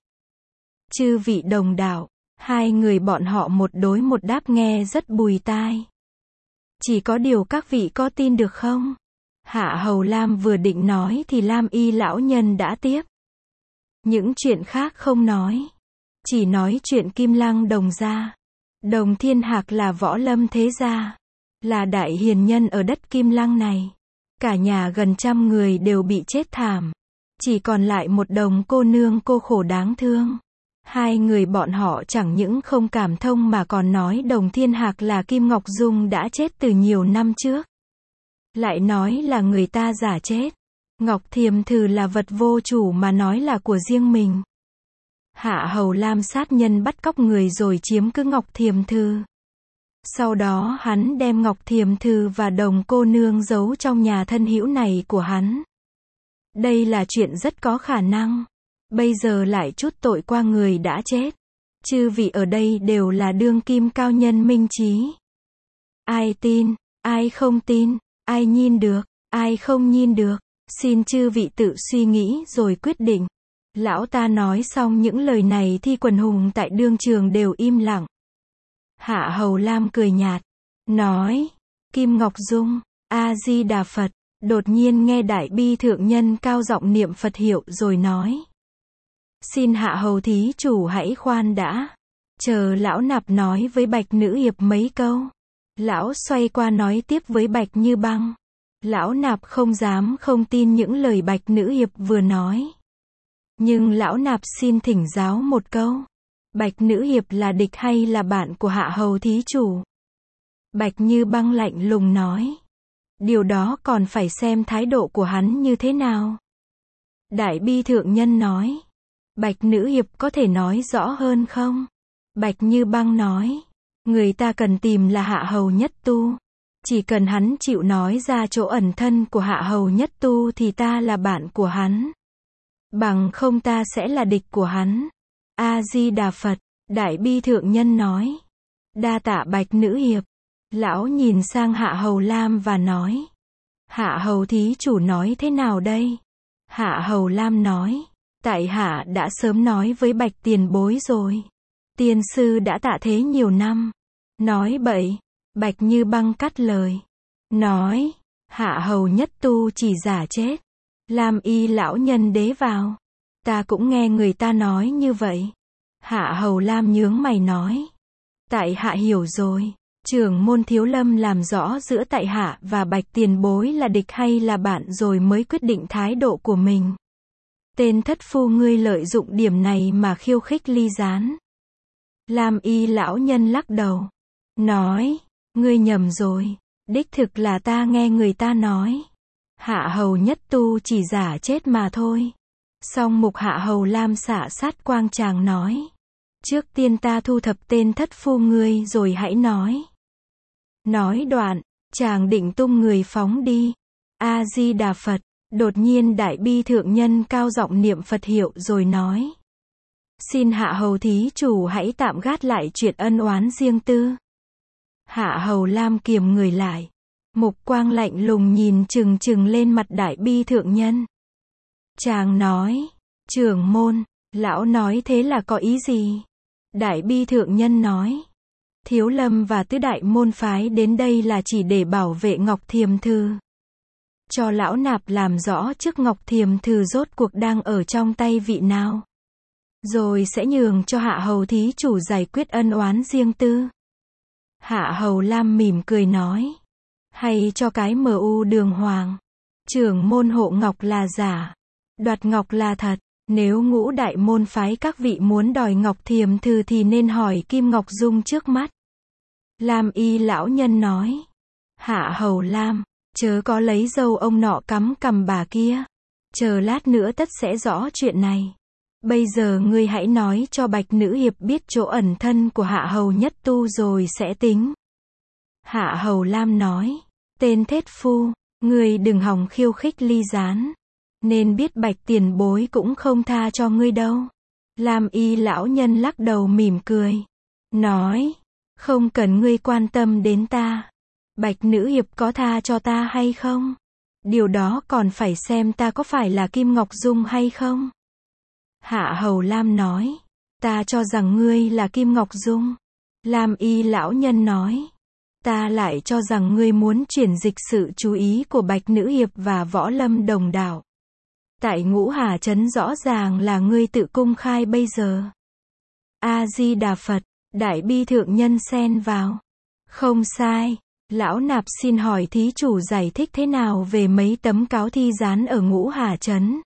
Chư vị đồng đạo, 2 người bọn họ một đối một đáp nghe rất bùi tai. Chỉ có điều các vị có tin được không? Hạ Hầu Lam vừa định nói thì Lam Y lão nhân đã tiếp. Những chuyện khác không nói. Chỉ nói chuyện Kim Lăng Đồng gia. Đồng Thiên Hạc là võ lâm thế gia. là đại hiền nhân ở đất Kim Lăng này. Cả nhà gần 100 người đều bị chết thảm. Chỉ còn lại một đồng cô nương cô khổ đáng thương. Hai người bọn họ chẳng những không cảm thông mà còn nói đồng thiên hạc là Kim Ngọc Dung đã chết từ nhiều năm trước. Lại nói là người ta giả chết. Ngọc Thiềm Thừ là vật vô chủ mà nói là của riêng mình. Hạ Hầu Lam sát nhân bắt cóc người rồi chiếm cứ Ngọc Thiềm Thừ. Sau đó hắn đem Ngọc Thiềm Thừ và đồng cô nương giấu trong nhà thân hữu này của hắn. Đây là chuyện rất có khả năng. Bây giờ lại trút tội qua người đã chết. Chư vị ở đây đều là đương kim cao nhân minh trí. Ai tin, ai không tin, ai nhìn được, ai không nhìn được, xin chư vị tự suy nghĩ rồi quyết định. Lão ta nói xong những lời này thì quần hùng tại đương trường đều im lặng. Hạ Hầu Lam cười nhạt, nói, Kim Ngọc Dung, A-di-đà Phật, đột nhiên nghe Đại Bi thượng nhân cao giọng niệm Phật hiệu rồi nói. Xin Hạ Hầu thí chủ hãy khoan đã. Chờ lão nạp nói với Bạch Nữ Hiệp mấy câu. Lão xoay qua nói tiếp với Bạch Như Băng. Lão nạp không dám không tin những lời Bạch Nữ Hiệp vừa nói. Nhưng lão nạp xin thỉnh giáo một câu. Bạch Nữ Hiệp là địch hay là bạn của Hạ Hầu thí chủ? Bạch Như Băng lạnh lùng nói. Điều đó còn phải xem thái độ của hắn như thế nào. Đại Bi thượng nhân nói. Bạch Nữ Hiệp có thể nói rõ hơn không? Bạch Như Băng nói. Người ta cần tìm là Hạ Hầu Nhất Tu. Chỉ cần hắn chịu nói ra chỗ ẩn thân của Hạ Hầu Nhất Tu thì ta là bạn của hắn. Bằng không ta sẽ là địch của hắn. A-di-đà Phật, Đại Bi thượng nhân nói. Đa tạ Bạch Nữ Hiệp. Lão nhìn sang Hạ Hầu Lam và nói. Hạ Hầu thí chủ nói thế nào đây? Hạ Hầu Lam nói. Tại hạ đã sớm nói với Bạch tiền bối rồi. Tiên sư đã tạ thế nhiều năm. Nói bậy. Bạch Như Băng cắt lời. Nói. Hạ Hầu Nhất Tu chỉ giả chết. Lam y lão nhân đế vào. Ta cũng nghe người ta nói như vậy. Hạ Hầu Lam nhướng mày nói. Tại hạ hiểu rồi. Trưởng môn Thiếu Lâm làm rõ giữa tại hạ và Bạch tiền bối là địch hay là bạn rồi mới quyết định thái độ của mình. Tên thất phu ngươi lợi dụng điểm này mà khiêu khích Ly Gián. Lam y lão nhân lắc đầu. Nói. Ngươi nhầm rồi. Đích thực là ta nghe người ta nói. Hạ Hầu Nhất Tu chỉ giả chết mà thôi. Song mục Hạ Hầu Lam xạ sát quang chàng nói. Trước tiên ta thu thập tên thất phu ngươi rồi hãy nói. Nói đoạn, chàng định tung người phóng đi. A-di-đà Phật. Đột nhiên Đại Bi thượng nhân cao giọng niệm Phật hiệu rồi nói. Xin Hạ Hầu thí chủ hãy tạm gác lại chuyện ân oán riêng tư. Hạ Hầu Lam kiềm người lại. Mục quang lạnh lùng nhìn chừng chừng lên mặt Đại Bi thượng nhân. Chàng nói. Trưởng môn, lão nói thế là có ý gì? Đại Bi thượng nhân nói. Thiếu Lâm và tứ đại môn phái đến đây là chỉ để bảo vệ Ngọc Thiềm Thừ. Cho lão nạp làm rõ trước Ngọc Thiềm Thừ rốt cuộc đang ở trong tay vị nào. Rồi sẽ nhường cho Hạ Hầu thí chủ giải quyết ân oán riêng tư. Hạ Hầu Lam mỉm cười nói. Hay cho cái MU đường hoàng. Trưởng môn hộ ngọc là giả. Đoạt ngọc là thật. Nếu ngũ đại môn phái các vị muốn đòi Ngọc Thiềm Thừ thì nên hỏi Kim Ngọc Dung trước mắt. Lam y lão nhân nói. Hạ Hầu Lam, chớ có lấy dâu ông nọ cắm cằm bà kia. Chờ lát nữa tất sẽ rõ chuyện này. Bây giờ ngươi hãy nói cho Bạch Nữ Hiệp biết chỗ ẩn thân của Hạ Hầu Nhất Tu rồi sẽ tính. Hạ Hầu Lam nói. Tên thết phu, ngươi đừng hòng khiêu khích Ly Gián. Nên biết Bạch tiền bối cũng không tha cho ngươi đâu. Lam y lão nhân lắc đầu mỉm cười. Nói. Không cần ngươi quan tâm đến ta. Bạch Nữ Hiệp có tha cho ta hay không? Điều đó còn phải xem ta có phải là Kim Ngọc Dung hay không? Hạ Hầu Lam nói. Ta cho rằng ngươi là Kim Ngọc Dung. Lam y lão nhân nói. Ta lại cho rằng ngươi muốn chuyển dịch sự chú ý của Bạch Nữ Hiệp và Võ Lâm đồng đạo. Tại Ngũ Hà Trấn rõ ràng là ngươi tự công khai bây giờ. A-di-đà Phật. Đại Bi thượng nhân xen vào. Không sai. Lão nạp xin hỏi thí chủ giải thích thế nào về mấy tấm cáo thi dán ở Ngũ Hà trấn?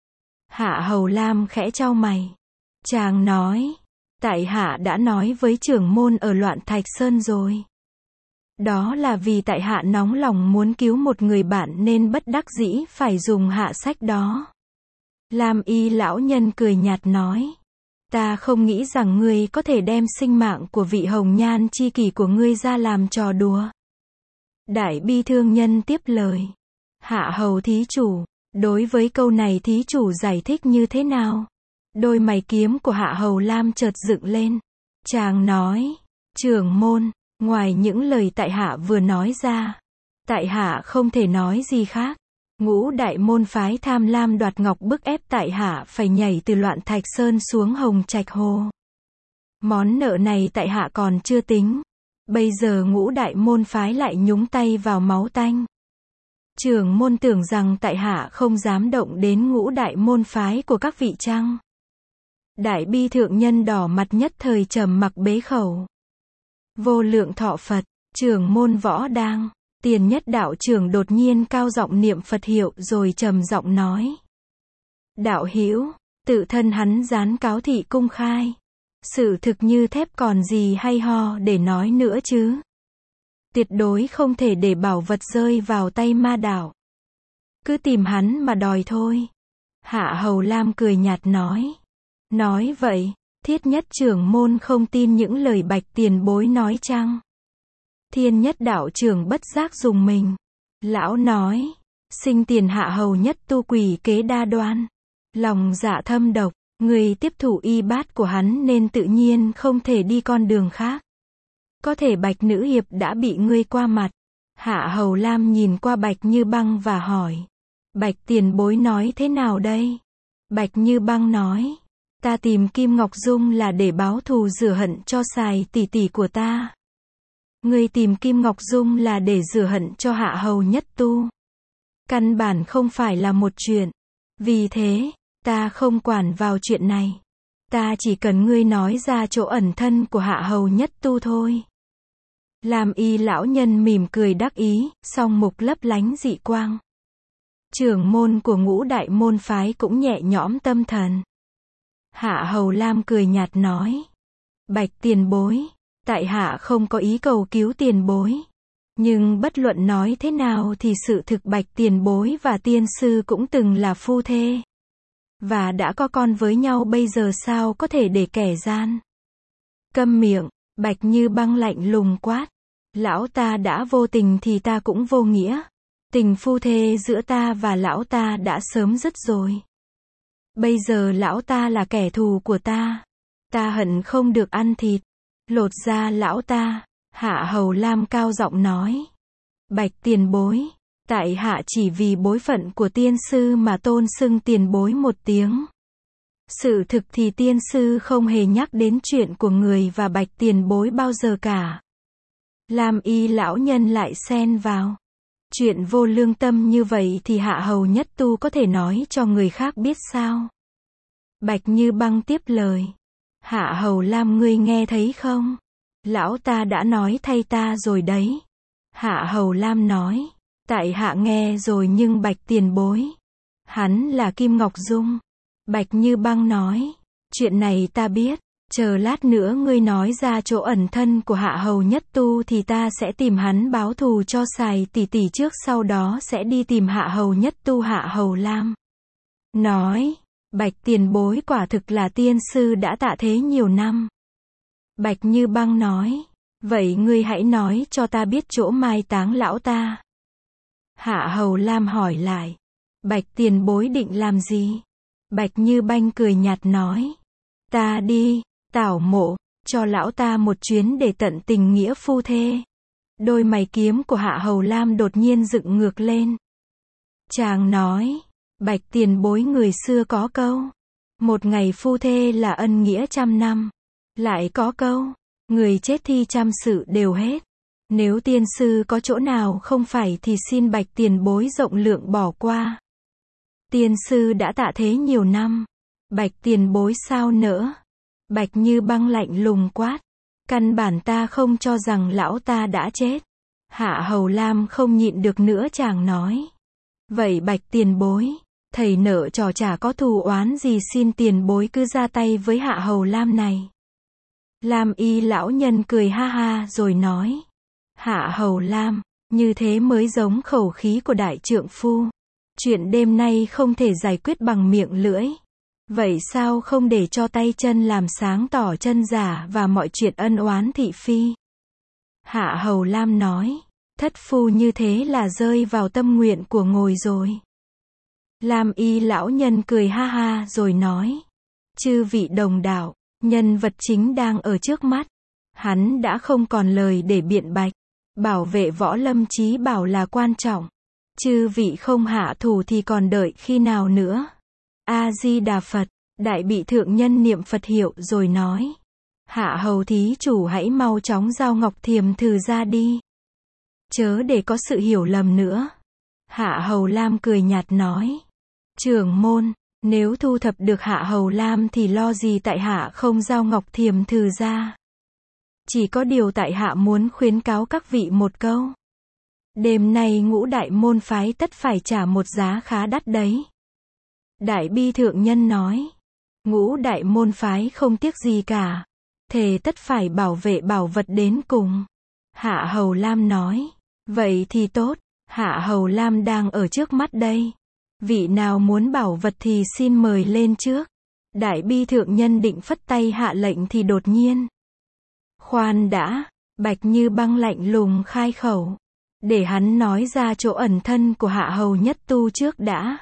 Hạ Hầu Lam khẽ chau mày. Chàng nói, tại hạ đã nói với trưởng môn ở Loạn Thạch Sơn rồi. Đó là vì tại hạ nóng lòng muốn cứu một người bạn nên bất đắc dĩ phải dùng hạ sách đó. Lam Y lão nhân cười nhạt nói, ta không nghĩ rằng ngươi có thể đem sinh mạng của vị hồng nhan chi kỷ của ngươi ra làm trò đùa. Đại Bi thương nhân tiếp lời, Hạ Hầu thí chủ, đối với câu này thí chủ giải thích như thế nào? Đôi mày kiếm của Hạ Hầu Lam chợt dựng lên. Chàng nói, trưởng môn, ngoài những lời tại hạ vừa nói ra, tại hạ không thể nói gì khác. Ngũ đại môn phái tham lam đoạt ngọc bức ép tại hạ phải nhảy từ Loạn Thạch Sơn xuống Hồng Trạch Hồ. Món nợ này tại hạ còn chưa tính. Bây giờ ngũ đại môn phái lại nhúng tay vào máu tanh. Trưởng môn tưởng rằng tại hạ không dám động đến ngũ đại môn phái của các vị chăng? Đại Bi thượng nhân đỏ mặt nhất thời trầm mặc bế khẩu. Vô lượng thọ Phật, trưởng môn Võ Đang, Tiền Nhất đạo trưởng đột nhiên cao giọng niệm Phật hiệu rồi trầm giọng nói. Đạo hữu, tự thân hắn dán cáo thị cung khai. Sự thực như thép còn gì hay ho để nói nữa chứ. Tuyệt đối không thể để bảo vật rơi vào tay ma đạo. Cứ tìm hắn mà đòi thôi. Hạ Hầu Lam cười nhạt nói. Nói vậy, Thiết Nhất trưởng môn không tin những lời Bạch tiền bối nói chăng? Thiên Nhất đạo trưởng bất giác dùng mình. Lão nói, sinh tiền Hạ Hầu nhất tu quỷ kế đa đoan. Lòng dạ thâm độc, người tiếp thủ y bát của hắn nên tự nhiên không thể đi con đường khác. Có thể Bạch nữ hiệp đã bị ngươi qua mặt. Hạ Hầu Lam nhìn qua Bạch Như Băng và hỏi. Bạch tiền bối nói thế nào đây? Bạch Như Băng nói. Ta tìm Kim Ngọc Dung là để báo thù rửa hận cho Sài tỷ tỷ của ta. Ngươi tìm Kim Ngọc Dung là để rửa hận cho Hạ Hầu nhất tu. Căn bản không phải là một chuyện. Vì thế, ta không quản vào chuyện này. Ta chỉ cần ngươi nói ra chỗ ẩn thân của Hạ Hầu nhất tu thôi. Lam Y lão nhân mỉm cười đắc ý, song mục lấp lánh dị quang. Trưởng môn của ngũ đại môn phái cũng nhẹ nhõm tâm thần. Hạ Hầu Lam cười nhạt nói. Bạch tiền bối, tại hạ không có ý cầu cứu tiền bối. Nhưng bất luận nói thế nào thì sự thực Bạch tiền bối và tiên sư cũng từng là phu thê. Và đã có con với nhau bây giờ sao có thể để kẻ gian. Câm miệng, Bạch Như Băng lạnh lùng quát. Lão ta đã vô tình thì ta cũng vô nghĩa. Tình phu thê giữa ta và lão ta đã sớm dứt rồi. Bây giờ lão ta là kẻ thù của ta. Ta hận không được ăn thịt. Lột da lão ta. Hạ Hầu Lam cao giọng nói. Bạch tiền bối. Tại hạ chỉ vì bối phận của tiên sư mà tôn xưng tiền bối một tiếng. Sự thực thì tiên sư không hề nhắc đến chuyện của người và Bạch tiền bối bao giờ cả. Lam Y lão nhân lại xen vào. Chuyện vô lương tâm như vậy thì Hạ Hầu nhất tu có thể nói cho người khác biết sao? Bạch Như Băng tiếp lời. Hạ Hầu Lam ngươi nghe thấy không? Lão ta đã nói thay ta rồi đấy. Hạ Hầu Lam nói. Tại hạ nghe rồi nhưng Bạch tiền bối. Hắn là Kim Ngọc Dung. Bạch Như Băng nói. Chuyện này ta biết. Chờ lát nữa ngươi nói ra chỗ ẩn thân của Hạ Hầu nhất tu thì ta sẽ tìm hắn báo thù cho Sài tỷ tỷ trước, sau đó sẽ đi tìm Hạ Hầu nhất tu. Hạ Hầu Lam nói. Bạch tiền bối quả thực là tiên sư đã tạ thế nhiều năm. Bạch Như Băng nói. Vậy ngươi hãy nói cho ta biết chỗ mai táng lão ta. Hạ Hầu Lam hỏi lại. Bạch tiền bối định làm gì? Bạch Như Băng cười nhạt nói. Ta đi tảo mộ cho lão ta một chuyến để tận tình nghĩa phu thê. Đôi mày kiếm của Hạ Hầu Lam đột nhiên dựng ngược lên. Chàng nói. Bạch tiền bối người xưa có câu. Một ngày phu thê là ân nghĩa trăm năm. Lại có câu. Người chết thi trăm sự đều hết. Nếu tiên sư có chỗ nào không phải thì xin Bạch tiền bối rộng lượng bỏ qua. Tiên sư đã tạ thế nhiều năm. Bạch tiền bối sao nỡ? Bạch Như Băng lạnh lùng quát. Căn bản ta không cho rằng lão ta đã chết. Hạ Hầu Lam không nhịn được nữa chàng nói. Vậy Bạch tiền bối, thầy nợ trò chả có thù oán gì, xin tiền bối cứ ra tay với Hạ Hầu Lam này. Lam Y lão nhân cười ha ha rồi nói. Hạ Hầu Lam, như thế mới giống khẩu khí của đại trượng phu. Chuyện đêm nay không thể giải quyết bằng miệng lưỡi. Vậy sao không để cho tay chân làm sáng tỏ chân giả và mọi chuyện ân oán thị phi? Hạ Hầu Lam nói. Thất phu như thế là rơi vào tâm nguyện của ngồi rồi. Lam Y lão nhân cười ha ha rồi nói. Chư vị đồng đạo, nhân vật chính đang ở trước mắt. Hắn đã không còn lời để biện bạch. Bảo vệ Võ Lâm Chí Bảo là quan trọng. Chư vị không hạ thủ thì còn đợi khi nào nữa? A-di-đà Phật. Đại bị thượng nhân niệm Phật hiệu rồi nói. Hạ hầu thí chủ hãy mau chóng giao ngọc thiềm thử ra đi. Chớ để có sự hiểu lầm nữa. Hạ Hầu Lam cười nhạt nói. Trưởng môn, nếu thu thập được Hạ Hầu Lam thì lo gì tại hạ không giao ngọc thiềm thử ra. Chỉ có điều tại hạ muốn khuyến cáo các vị một câu. Đêm nay Ngũ đại môn phái tất phải trả một giá khá đắt đấy. Đại bi thượng nhân nói. Ngũ đại môn phái không tiếc gì cả. Thề tất phải bảo vệ bảo vật đến cùng. Hạ Hầu Lam nói. Vậy thì tốt, Hạ Hầu Lam đang ở trước mắt đây. Vị nào muốn bảo vật thì xin mời lên trước. Đại bi thượng nhân định phất tay hạ lệnh thì đột nhiên. Khoan đã, Bạch Như Băng lạnh lùng khai khẩu. Để hắn nói ra chỗ ẩn thân của Hạ Hầu Nhất Tu trước đã.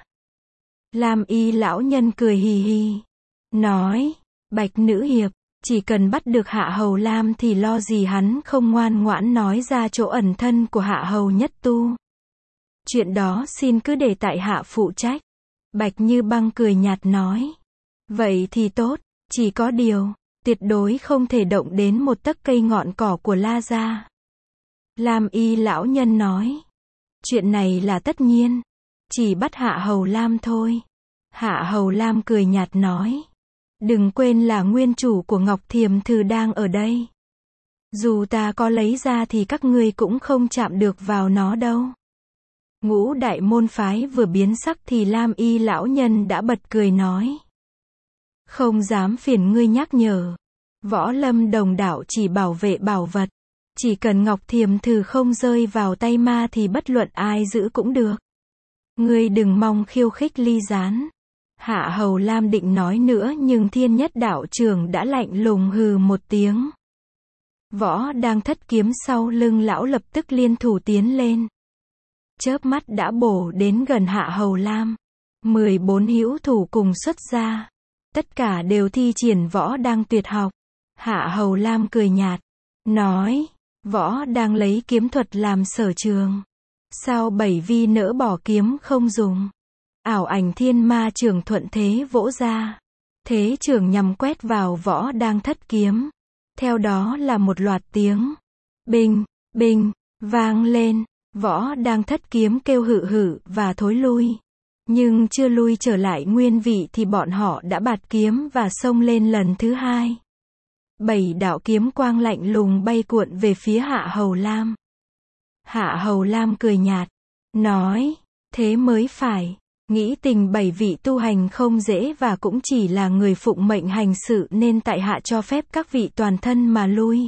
Lam Y lão nhân cười hì hì. Nói, Bạch nữ hiệp, chỉ cần bắt được Hạ Hầu Lam thì lo gì hắn không ngoan ngoãn nói ra chỗ ẩn thân của Hạ Hầu Nhất Tu. Chuyện đó xin cứ để tại hạ phụ trách. Bạch Như Băng cười nhạt nói. Vậy thì tốt, chỉ có điều, tuyệt đối không thể động đến một tấc cây ngọn cỏ của La gia. Lam Y lão nhân nói. Chuyện này là tất nhiên. Chỉ bắt Hạ Hầu Lam thôi. Hạ Hầu Lam cười nhạt nói. Đừng quên là nguyên chủ của Ngọc Thiềm Thử đang ở đây. Dù ta có lấy ra thì các ngươi cũng không chạm được vào nó đâu. Ngũ đại môn phái vừa biến sắc thì Lam Y lão nhân đã bật cười nói. Không dám phiền ngươi nhắc nhở. Võ Lâm đồng đạo chỉ bảo vệ bảo vật. Chỉ cần Ngọc Thiềm Thử không rơi vào tay ma thì bất luận ai giữ cũng được. Ngươi đừng mong khiêu khích ly gián. Hạ Hầu Lam định nói nữa nhưng Thiên Nhất đạo trưởng đã lạnh lùng hừ một tiếng. Võ đang thất kiếm sau lưng lão lập tức liên thủ tiến lên. Chớp mắt đã bổ đến gần Hạ Hầu Lam. 14 hữu thủ cùng xuất ra. Tất cả đều thi triển võ đang tuyệt học. Hạ Hầu Lam cười nhạt. Nói, võ đang lấy kiếm thuật làm sở trường. Sao bảy vi nỡ bỏ kiếm không dùng. Ảo ảnh thiên ma trường thuận thế vỗ ra. Thế trường nhằm quét vào võ đang thất kiếm. Theo đó là một loạt tiếng. Bình, bình, vang lên. Võ đang thất kiếm kêu hự hự và thối lui. Nhưng chưa lui trở lại nguyên vị thì bọn họ đã bạt kiếm và xông lên lần thứ hai. 7 đạo kiếm quang lạnh lùng bay cuộn về phía Hạ Hầu Lam. Hạ Hầu Lam cười nhạt. Nói, thế mới phải. Nghĩ tình 7 vị tu hành không dễ và cũng chỉ là người phụng mệnh hành sự nên tại hạ cho phép các vị toàn thân mà lui.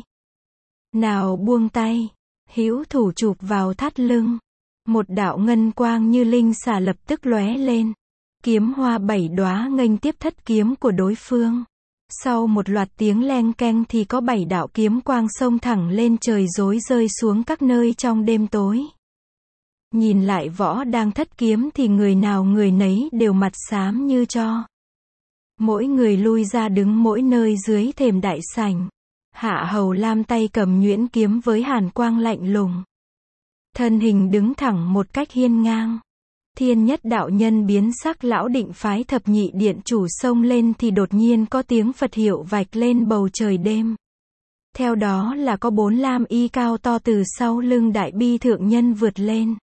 Nào buông tay. Hữu thủ chụp vào thắt lưng. Một đạo ngân quang như linh xà lập tức lóe lên. Kiếm hoa 7 đóa nghênh tiếp thất kiếm của đối phương. Sau một loạt tiếng leng keng thì có 7 đạo kiếm quang xông thẳng lên trời rối rơi xuống các nơi trong đêm tối. Nhìn lại võ đang thất kiếm thì người nào người nấy đều mặt xám như tro. Mỗi người lui ra đứng mỗi nơi dưới thềm đại sảnh. Hạ Hầu Lam tay cầm nhuyễn kiếm với hàn quang lạnh lùng. Thân hình đứng thẳng một cách hiên ngang. Thiên Nhất đạo nhân biến sắc lão định phái thập nhị điện chủ xông lên thì đột nhiên có tiếng Phật hiệu vạch lên bầu trời đêm. Theo đó là có 4 lam y cao to từ sau lưng đại bi thượng nhân vượt lên.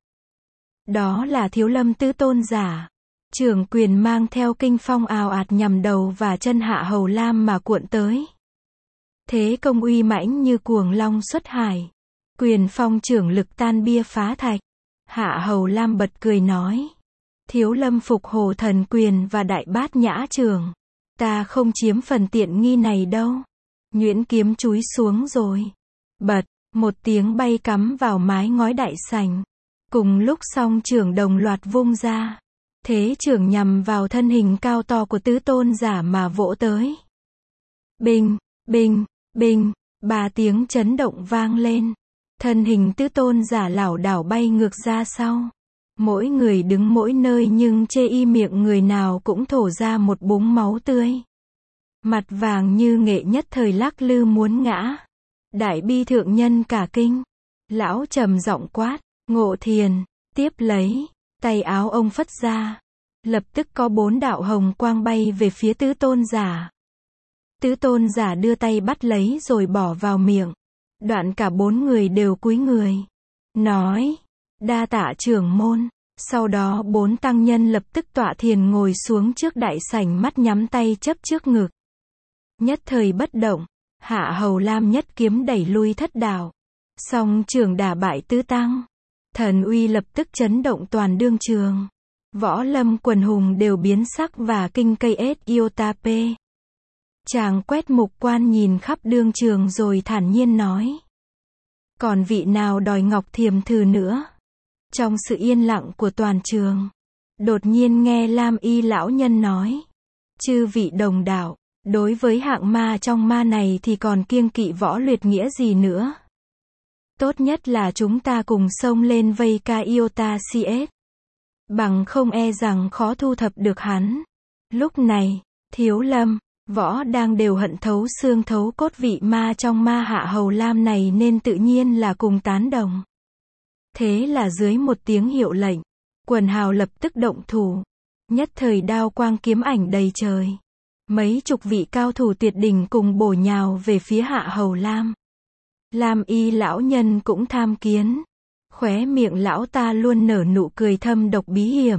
Đó là Thiếu Lâm Tứ Tôn giả. Trưởng quyền mang theo kinh phong ào ạt nhằm đầu và chân Hạ Hầu Lam mà cuộn tới. Thế công uy mãnh như cuồng long xuất hải. Quyền phong trưởng lực tan bia phá thạch. Hạ Hầu Lam bật cười nói. Thiếu Lâm phục Hồ Thần Quyền và Đại Bát Nhã Trường. Ta không chiếm phần tiện nghi này đâu. Nhuyễn kiếm chúi xuống rồi. Bật, một tiếng bay cắm vào mái ngói đại sảnh. Cùng lúc song trưởng đồng loạt vung ra. Thế trưởng nhằm vào thân hình cao to của tứ tôn giả mà vỗ tới. Bình, bình, bình, 3 tiếng chấn động vang lên. Thân hình tứ tôn giả lảo đảo bay ngược ra sau. Mỗi người đứng mỗi nơi nhưng chê y miệng người nào cũng thổ ra một búng máu tươi. Mặt vàng như nghệ nhất thời lắc lư muốn ngã. Đại bi thượng nhân cả kinh. Lão trầm giọng quát, Ngộ Thiền, tiếp lấy. Tay áo ông phất ra. Lập tức có 4 đạo hồng quang bay về phía tứ tôn giả. Tứ tôn giả đưa tay bắt lấy rồi bỏ vào miệng. Đoạn cả 4 người đều cúi người. Nói, đa tạ trưởng môn. Sau đó 4 tăng nhân lập tức tọa thiền ngồi xuống trước đại sảnh, mắt nhắm tay chấp trước ngực. Nhất thời bất động, Hạ Hầu Lam nhất kiếm đẩy lui thất đạo. Song trưởng đả bại tứ tăng. Thần uy lập tức chấn động toàn đương trường. Võ lâm quần hùng đều biến sắc và kinh cây Siotape. Chàng quét mục quan nhìn khắp đương trường rồi thản nhiên nói. Còn vị nào đòi ngọc thiềm thử nữa? Trong sự yên lặng của toàn trường, đột nhiên nghe Lam Y lão nhân nói. Chư vị đồng đạo, đối với hạng ma trong ma này thì còn kiêng kỵ võ luyện nghĩa gì nữa? Tốt nhất là chúng ta cùng xông lên vây ca Iota CS. Bằng không e rằng khó thu thập được hắn. Lúc này, Thiếu Lâm, Võ đang đều hận thấu xương thấu cốt vị ma trong ma Hạ Hầu Lam này nên tự nhiên là cùng tán đồng. Thế là dưới một tiếng hiệu lệnh, quần hào lập tức động thủ. Nhất thời đao quang kiếm ảnh đầy trời. Mấy chục vị cao thủ tuyệt đỉnh cùng bổ nhào về phía Hạ Hầu Lam. Lam Y lão nhân cũng tham kiến. Khóe miệng lão ta luôn nở nụ cười thâm độc bí hiểm.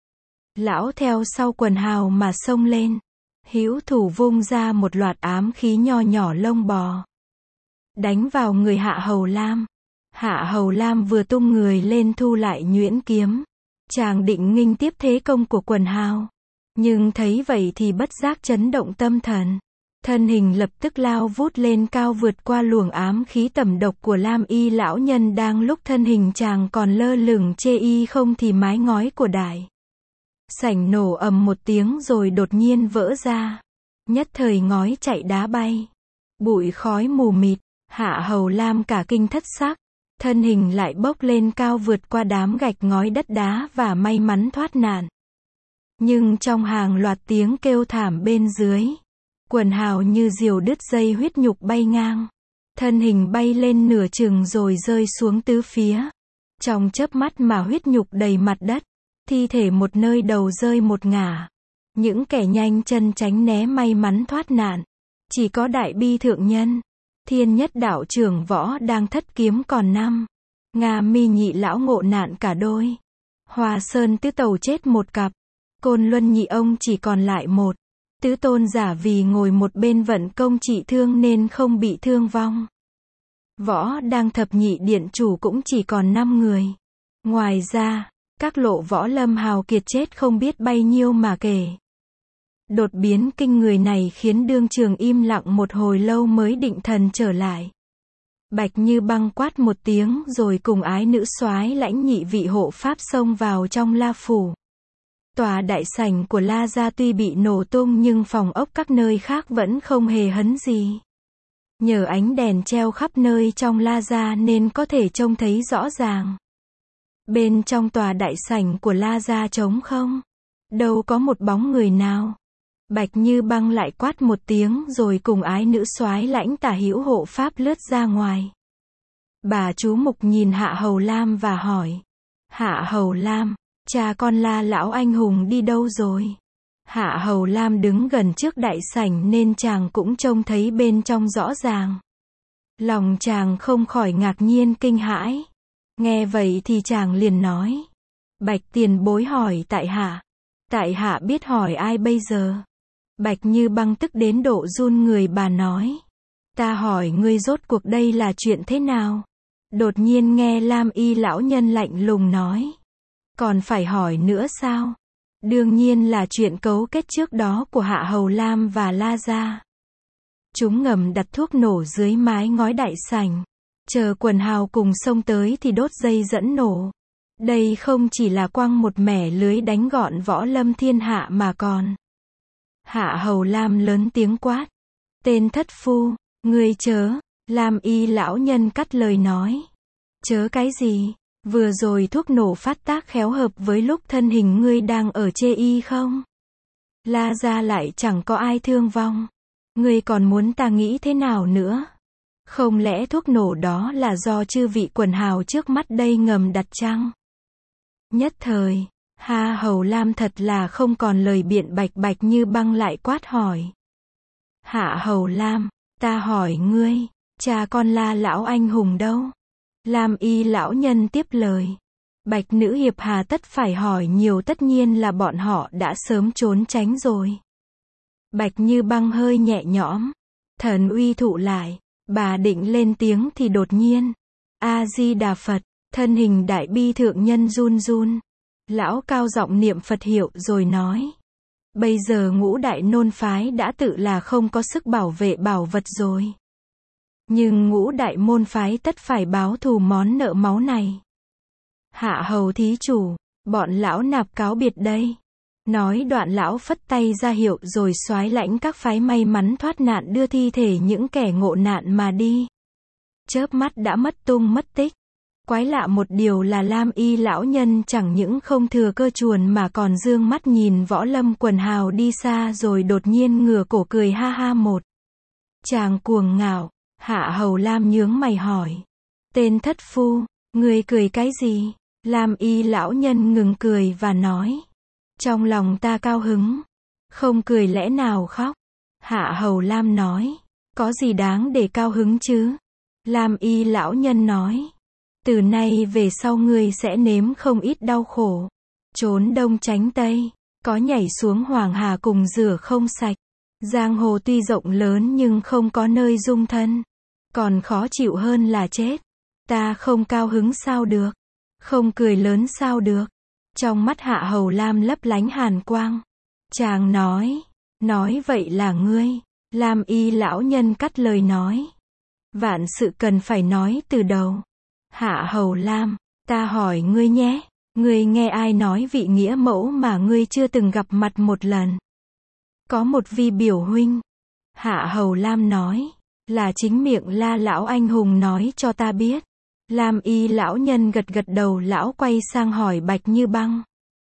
Lão theo sau quần hào mà xông lên. Hữu thủ vung ra một loạt ám khí nho nhỏ lông bò. Đánh vào người Hạ Hầu Lam. Hạ Hầu Lam vừa tung người lên thu lại nhuyễn kiếm. Chàng định nghênh tiếp thế công của quần hào. Nhưng thấy vậy thì bất giác chấn động tâm thần. Thân hình lập tức lao vút lên cao vượt qua luồng ám khí tẩm độc của Lam Y lão nhân. Đang lúc thân hình chàng còn lơ lửng chê y không thì mái ngói của đại sảnh nổ ầm một tiếng rồi đột nhiên vỡ ra. Nhất thời ngói chạy đá bay. Bụi khói mù mịt. Hạ Hầu Lam cả kinh thất sắc. Thân hình lại bốc lên cao vượt qua đám gạch ngói đất đá và may mắn thoát nạn. Nhưng trong hàng loạt tiếng kêu thảm bên dưới, quần hào như diều đứt dây huyết nhục bay ngang. Thân hình bay lên nửa chừng rồi rơi xuống tứ phía. Trong chớp mắt mà huyết nhục đầy mặt đất. Thi thể một nơi đầu rơi một ngả. Những kẻ nhanh chân tránh né may mắn thoát nạn. Chỉ có Đại Bi thượng nhân, Thiên Nhất đạo trưởng Võ đang thất kiếm còn 5. Nga Mi nhị lão ngộ nạn cả đôi. Hòa Sơn tứ tẩu chết một cặp. Côn Luân nhị ông chỉ còn lại một. Tứ tôn giả vì ngồi một bên vận công trị thương nên không bị thương vong. Võ đang thập nhị điện chủ cũng chỉ còn 5 người. Ngoài ra, các lộ võ lâm hào kiệt chết không biết bao nhiêu mà kể. Đột biến kinh người này khiến đương trường im lặng một hồi lâu mới định thần trở lại. Bạch Như Băng quát một tiếng rồi cùng ái nữ soái lãnh nhị vị hộ pháp xông vào trong La phủ. Tòa đại sảnh của La gia tuy bị nổ tung nhưng phòng ốc các nơi khác vẫn không hề hấn gì. Nhờ ánh đèn treo khắp nơi trong La gia nên có thể trông thấy rõ ràng. Bên trong tòa đại sảnh của La gia trống không. Đâu có một bóng người nào. Bạch Như Băng lại quát một tiếng rồi cùng ái nữ soái lãnh Tả Hữu hộ pháp lướt ra ngoài. Bà chú mục nhìn Hạ Hầu Lam và hỏi. Hạ Hầu Lam, cha con La lão anh hùng đi đâu rồi? Hạ Hầu Lam đứng gần trước đại sảnh nên chàng cũng trông thấy bên trong rõ ràng. Lòng chàng không khỏi ngạc nhiên kinh hãi. Nghe vậy thì chàng liền nói. Bạch tiền bối hỏi tại hạ. Tại hạ biết hỏi ai bây giờ? Bạch Như Băng tức đến độ run người, bà nói. Ta hỏi ngươi rốt cuộc đây là chuyện thế nào? Đột nhiên nghe Lam Y lão nhân lạnh lùng nói. Còn phải hỏi nữa sao? Đương nhiên là chuyện cấu kết trước đó của Hạ Hầu Lam và La Gia. Chúng ngầm đặt thuốc nổ dưới mái ngói đại sảnh. Chờ quần hào cùng xông tới thì đốt dây dẫn nổ. Đây không chỉ là quăng một mẻ lưới đánh gọn võ lâm thiên hạ mà còn. Hạ Hầu Lam lớn tiếng quát. Tên thất phu, ngươi chớ. Lam Y lão nhân cắt lời nói. Chớ cái gì? Vừa rồi thuốc nổ phát tác khéo hợp với lúc thân hình ngươi đang ở chê y không? La Gia lại chẳng có ai thương vong. Ngươi còn muốn ta nghĩ thế nào nữa? Không lẽ thuốc nổ đó là do chư vị quần hào trước mắt đây ngầm đặt chăng? Nhất thời, Hạ Hầu Lam thật là không còn lời biện, bạch bạch như băng lại quát hỏi. Hạ Hầu Lam, ta hỏi ngươi, cha con La lão anh hùng đâu? Lam Y lão nhân tiếp lời. Bạch nữ hiệp hà tất phải hỏi nhiều, tất nhiên là bọn họ đã sớm trốn tránh rồi. Bạch Như Băng hơi nhẹ nhõm, thần uy thụ lại, bà định lên tiếng thì đột nhiên, A Di Đà Phật, thân hình đại bi thượng nhân run run. Lão cao giọng niệm Phật hiệu rồi nói. Bây giờ Ngũ Đại Nôn phái đã tự là không có sức bảo vệ bảo vật rồi. Nhưng Ngũ Đại môn phái tất phải báo thù món nợ máu này. Hạ hầu thí chủ, bọn lão nạp cáo biệt đây. Nói đoạn lão phất tay ra hiệu rồi soái lãnh các phái may mắn thoát nạn đưa thi thể những kẻ ngộ nạn mà đi. Chớp mắt đã mất tung mất tích. Quái lạ một điều là Lam Y lão nhân chẳng những không thừa cơ chuồn mà còn dương mắt nhìn võ lâm quần hào đi xa rồi đột nhiên ngửa cổ cười ha ha một tràng cuồng ngạo. Hạ Hầu Lam nhướng mày hỏi. Tên thất phu, ngươi cười cái gì? Lam Y lão nhân ngừng cười và nói. Trong lòng ta cao hứng. Không cười lẽ nào khóc? Hạ Hầu Lam nói. Có gì đáng để cao hứng chứ? Lam Y lão nhân nói. Từ nay về sau ngươi sẽ nếm không ít đau khổ. Trốn đông tránh tây. Có nhảy xuống Hoàng Hà cùng rửa không sạch. Giang hồ tuy rộng lớn nhưng không có nơi dung thân. Còn khó chịu hơn là chết. Ta không cao hứng sao được? Không cười lớn sao được? Trong mắt Hạ Hầu Lam lấp lánh hàn quang. Chàng nói vậy là ngươi. Lam Y lão nhân cắt lời nói. Vạn sự cần phải nói từ đầu. Hạ Hầu Lam, ta hỏi ngươi nhé. Ngươi nghe ai nói vị nghĩa mẫu mà ngươi chưa từng gặp mặt một lần? Có một vi biểu huynh. Hạ Hầu Lam nói. Là chính miệng La lão anh hùng nói cho ta biết. Lam Y lão nhân gật gật đầu. Lão quay sang hỏi Bạch Như Băng.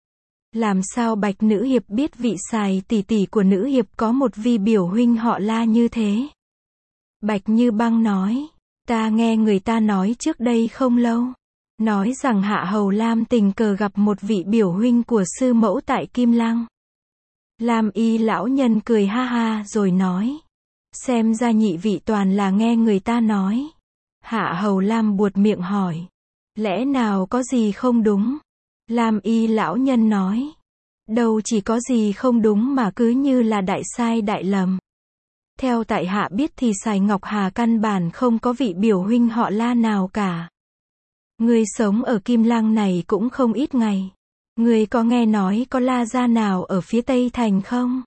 Làm sao Bạch nữ hiệp biết vị xài tỷ tỷ của nữ hiệp có một vi biểu huynh họ La như thế? Bạch Như Băng nói. Ta nghe người ta nói trước đây không lâu. Nói rằng Hạ Hầu Lam tình cờ gặp một vị biểu huynh của sư mẫu tại Kim Lăng. Lam Y lão nhân cười ha ha rồi nói. Xem ra nhị vị toàn là nghe người ta nói. Hạ Hầu Lam buột miệng hỏi. Lẽ nào có gì không đúng? Lam Y lão nhân nói. Đâu chỉ có gì không đúng mà cứ như là đại sai đại lầm. Theo tại hạ biết thì Sài Ngọc Hà căn bản không có vị biểu huynh họ La nào cả. Ngươi sống ở Kim Lăng này cũng không ít ngày. Ngươi có nghe nói có La gia nào ở phía Tây Thành không?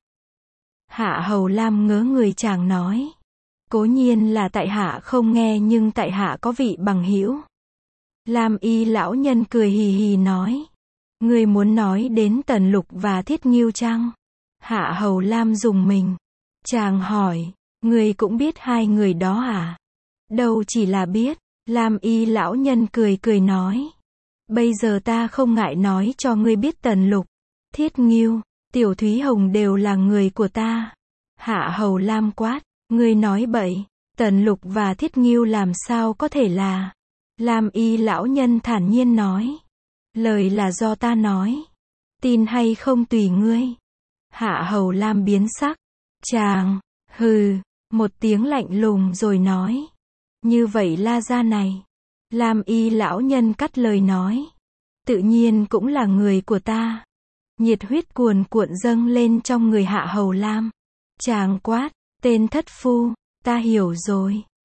Hạ Hầu Lam ngớ người chàng nói. Cố nhiên là tại hạ không nghe nhưng tại hạ có vị bằng hữu. Lam Y lão nhân cười hì hì nói. Ngươi muốn nói đến Tần Lục và Thiết Ngưu chăng? Hạ Hầu Lam rùng mình. Chàng hỏi. Ngươi cũng biết hai người đó à? Đâu chỉ là biết. Lam Y lão nhân cười cười nói. Bây giờ ta không ngại nói cho ngươi biết Tần Lục, Thiết Ngưu, Tiểu Thúy Hồng đều là người của ta. Hạ Hầu Lam quát. Ngươi nói bậy. Tần Lục và Thiết Ngưu làm sao có thể là? Lam Y lão nhân thản nhiên nói. Lời là do ta nói. Tin hay không tùy ngươi. Hạ Hầu Lam biến sắc. Chàng, hừ, một tiếng lạnh lùng rồi nói. Như vậy La gia này. Lam Y lão nhân cắt lời nói. Tự nhiên cũng là người của ta. Nhiệt huyết cuồn cuộn dâng lên trong người Hạ Hầu Lam. Chàng quát. Tên thất phu, ta hiểu rồi.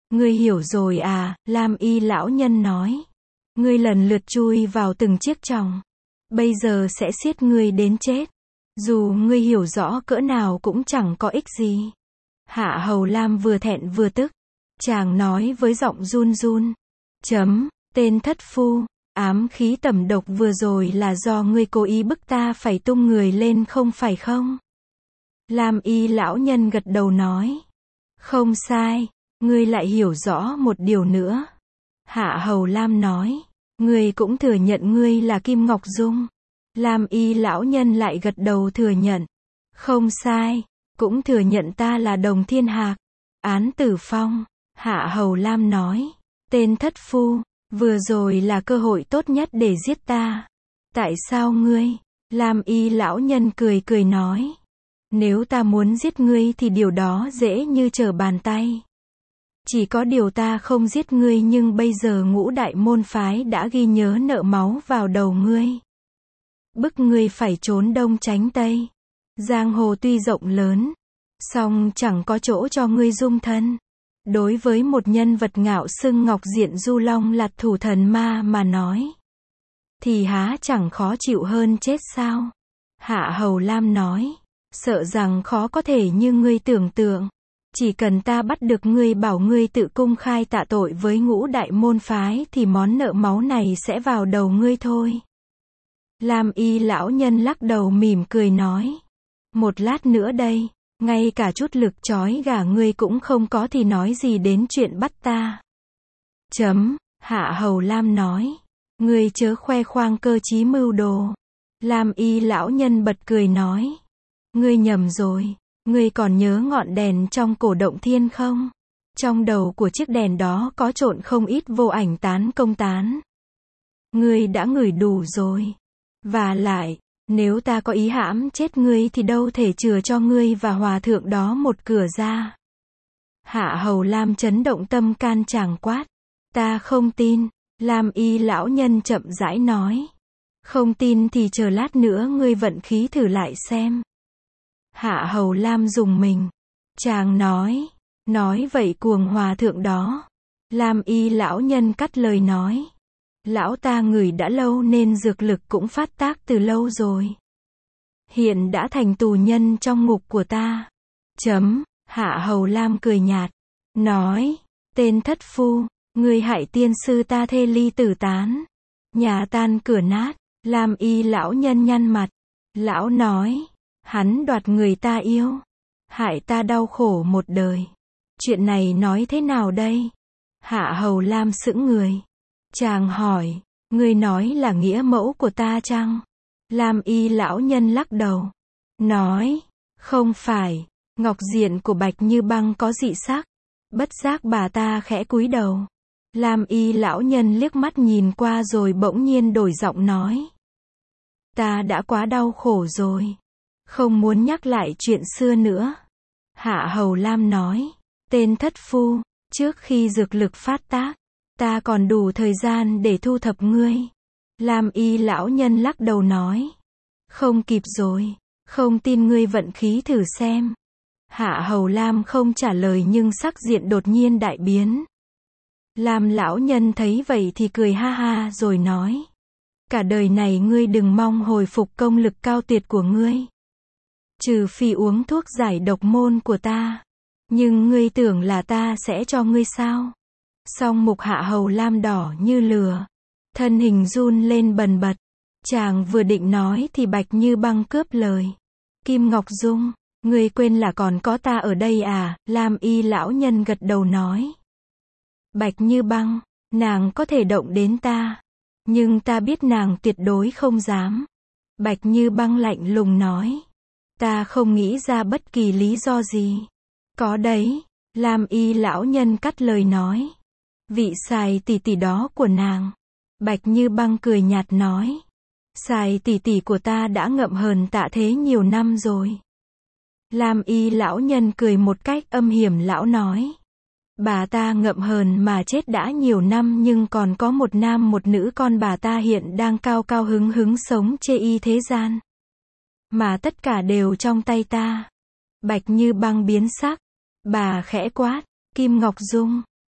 Ngươi hiểu rồi à, Lam Y lão nhân nói. Ngươi lần lượt chui vào từng chiếc chồng. Bây giờ sẽ siết ngươi đến chết. Dù ngươi hiểu rõ cỡ nào cũng chẳng có ích gì. Hạ Hầu Lam vừa thẹn vừa tức. Chàng nói với giọng run run. Tên thất phu, ám khí tẩm độc vừa rồi là do ngươi cố ý bức ta phải tung người lên không phải không? Lam Y lão nhân gật đầu nói. Không sai, ngươi lại hiểu rõ một điều nữa. Hạ Hầu Lam nói. Ngươi cũng thừa nhận ngươi là Kim Ngọc Dung. Lam Y lão nhân lại gật đầu thừa nhận. Không sai, cũng thừa nhận ta là Đồng Thiên Hạc. Án Tử Phong. Hạ Hầu Lam nói. Tên thất phu, vừa rồi là cơ hội tốt nhất để giết ta. Tại sao ngươi? Lam Y lão nhân cười cười nói. Nếu ta muốn giết ngươi thì điều đó dễ như trở bàn tay. Chỉ có điều ta không giết ngươi, nhưng bây giờ Ngũ Đại môn phái đã ghi nhớ nợ máu vào đầu ngươi. Bức ngươi phải trốn đông tránh tây. Giang hồ tuy rộng lớn, song chẳng có chỗ cho ngươi dung thân. Đối với một nhân vật ngạo xưng Ngọc Diện Du Long là thủ thần ma mà nói, thì há chẳng khó chịu hơn chết sao? Hạ Hầu Lam nói. Sợ rằng khó có thể như ngươi tưởng tượng. Chỉ cần ta bắt được ngươi bảo ngươi tự cung khai tạ tội với Ngũ Đại môn phái thì món nợ máu này sẽ vào đầu ngươi thôi. Lam Y lão nhân lắc đầu mỉm cười nói. Một lát nữa đây, ngay cả chút lực trói gà ngươi cũng không có thì nói gì đến chuyện bắt ta. Hạ Hầu Lam nói. Ngươi chớ khoe khoang cơ trí mưu đồ. Lam Y lão nhân bật cười nói. Ngươi nhầm rồi, ngươi còn nhớ ngọn đèn trong cổ động thiên không? Trong đầu của chiếc đèn đó có trộn không ít vô ảnh tán công tán. Ngươi đã ngửi đủ rồi. Và lại, nếu ta có ý hãm chết ngươi thì đâu thể chừa cho ngươi và hòa thượng đó một cửa ra. Hạ Hầu Lam chấn động tâm can chàng quát. Ta không tin. Lam Y lão nhân chậm rãi nói. Không tin thì chờ lát nữa ngươi vận khí thử lại xem. Hạ Hầu Lam dùng mình. Chàng nói vậy cuồng hòa thượng đó. Lam Y lão nhân cắt lời nói. Lão ta ngửi đã lâu nên dược lực cũng phát tác từ lâu rồi. Hiện đã thành tù nhân trong ngục của ta. Hạ Hầu Lam cười nhạt. Nói, tên thất phu, ngươi hại tiên sư ta thê ly tử tán. Nhà tan cửa nát. Lam Y lão nhân nhăn mặt. Lão nói. Hắn đoạt người ta yêu, hại ta đau khổ một đời. Chuyện này nói thế nào đây? Hạ Hầu Lam sững người. Chàng hỏi, ngươi nói là nghĩa mẫu của ta chăng? Lam Y lão nhân lắc đầu. Nói, không phải, ngọc diện của Bạch Như Băng có dị sắc. Bất giác bà ta khẽ cúi đầu. Lam Y lão nhân liếc mắt nhìn qua rồi bỗng nhiên đổi giọng nói. Ta đã quá đau khổ rồi. Không muốn nhắc lại chuyện xưa nữa. Hạ Hầu Lam nói. Tên thất phu, trước khi dược lực phát tác, ta còn đủ thời gian để thu thập ngươi. Lam Y lão nhân lắc đầu nói. Không kịp rồi, không tin ngươi vận khí thử xem. Hạ Hầu Lam không trả lời nhưng sắc diện đột nhiên đại biến. Lam lão nhân thấy vậy thì cười ha ha rồi nói. Cả đời này ngươi đừng mong hồi phục công lực cao tuyệt của ngươi. Trừ phi uống thuốc giải độc môn của ta. Nhưng ngươi tưởng là ta sẽ cho ngươi sao? Song mục Hạ Hầu Lam đỏ như lửa. Thân hình run lên bần bật. Chàng vừa định nói thì Bạch Như Băng cướp lời. Kim Ngọc Dung, ngươi quên là còn có ta ở đây à? Lam Y lão nhân gật đầu nói. Bạch Như Băng, nàng có thể động đến ta. Nhưng ta biết nàng tuyệt đối không dám. Bạch Như Băng lạnh lùng nói. Ta không nghĩ ra bất kỳ lý do gì. Có đấy, Lam Y lão nhân cắt lời nói. Vị Sài tỷ tỷ đó của nàng. Bạch Như Băng cười nhạt nói. Sài tỷ tỷ của ta đã ngậm hờn tạ thế nhiều năm rồi. Lam Y lão nhân cười một cách âm hiểm lão nói. Bà ta ngậm hờn mà chết đã nhiều năm nhưng còn có một nam một nữ con bà ta hiện đang cao cao hứng hứng sống chê y thế gian. Mà tất cả đều trong tay ta. Bạch Như Băng biến sắc. Bà khẽ quát. Kim Ngọc Dung,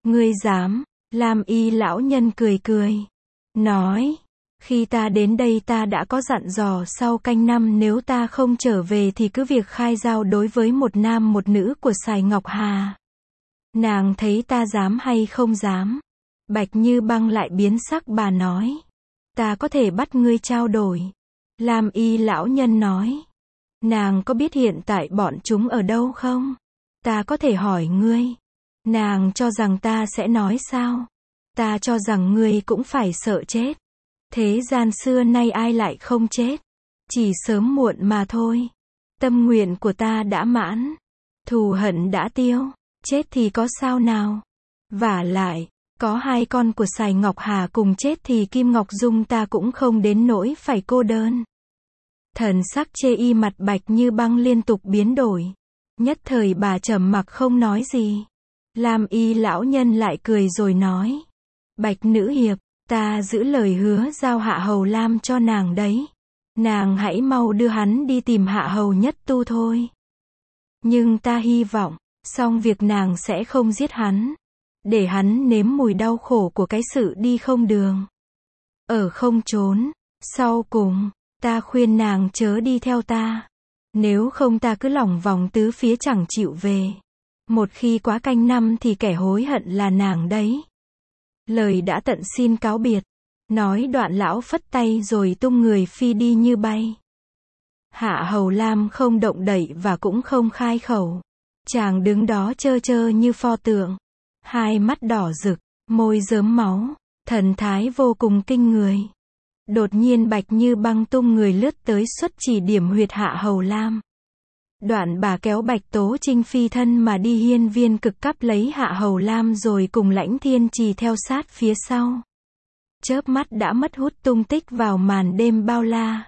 Ngươi dám? Lam Y lão nhân cười cười. Nói. Khi ta đến đây ta đã có dặn dò sau canh năm nếu ta không trở về thì cứ việc khai giao đối với một nam một nữ của Sài Ngọc Hà. Nàng thấy ta dám hay không dám? Bạch Như Băng lại biến sắc bà nói. Ta có thể bắt ngươi trao đổi. Lam Y lão nhân nói. Nàng có biết hiện tại bọn chúng ở đâu không? Ta có thể hỏi ngươi. Nàng cho rằng ta sẽ nói sao? Ta cho rằng ngươi cũng phải sợ chết. Thế gian xưa nay ai lại không chết? Chỉ sớm muộn mà thôi. Tâm nguyện của ta đã mãn. Thù hận đã tiêu. Chết thì có sao nào? Vả lại, có hai con của Sài Ngọc Hà cùng chết thì Kim Ngọc Dung ta cũng không đến nỗi phải cô đơn. Thần sắc chê y mặt Bạch Như Băng liên tục biến đổi. Nhất thời bà trầm mặc không nói gì. Lam Y lão nhân lại cười rồi nói. Bạch nữ hiệp, ta giữ lời hứa giao Hạ Hầu Lam cho nàng đấy. Nàng hãy mau đưa hắn đi tìm Hạ Hầu Nhất Tu thôi. Nhưng ta hy vọng, xong việc nàng sẽ không giết hắn. Để hắn nếm mùi đau khổ của cái sự đi không đường. Ở không trốn. Sau cùng, ta khuyên nàng chớ đi theo ta. Nếu không ta cứ lỏng vòng tứ phía chẳng chịu về. Một khi quá canh năm thì kẻ hối hận là nàng đấy. Lời đã tận xin cáo biệt. Nói đoạn lão phất tay rồi tung người phi đi như bay. Hạ Hầu Lam không động đậy và cũng không khai khẩu. Chàng đứng đó trơ trơ như pho tượng. Hai mắt đỏ rực, môi rớm máu, thần thái vô cùng kinh người. Đột nhiên Bạch Như Băng tung người lướt tới xuất chỉ điểm huyệt Hạ Hầu Lam. Đoạn bà kéo Bạch Tố Trinh phi thân mà đi hiên viên cực cắp lấy Hạ Hầu Lam rồi cùng Lãnh Thiên Trì theo sát phía sau. Chớp mắt đã mất hút tung tích vào màn đêm bao la.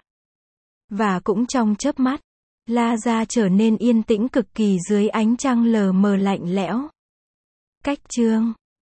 Và cũng trong chớp mắt, La Gia trở nên yên tĩnh cực kỳ dưới ánh trăng lờ mờ lạnh lẽo. Cách chương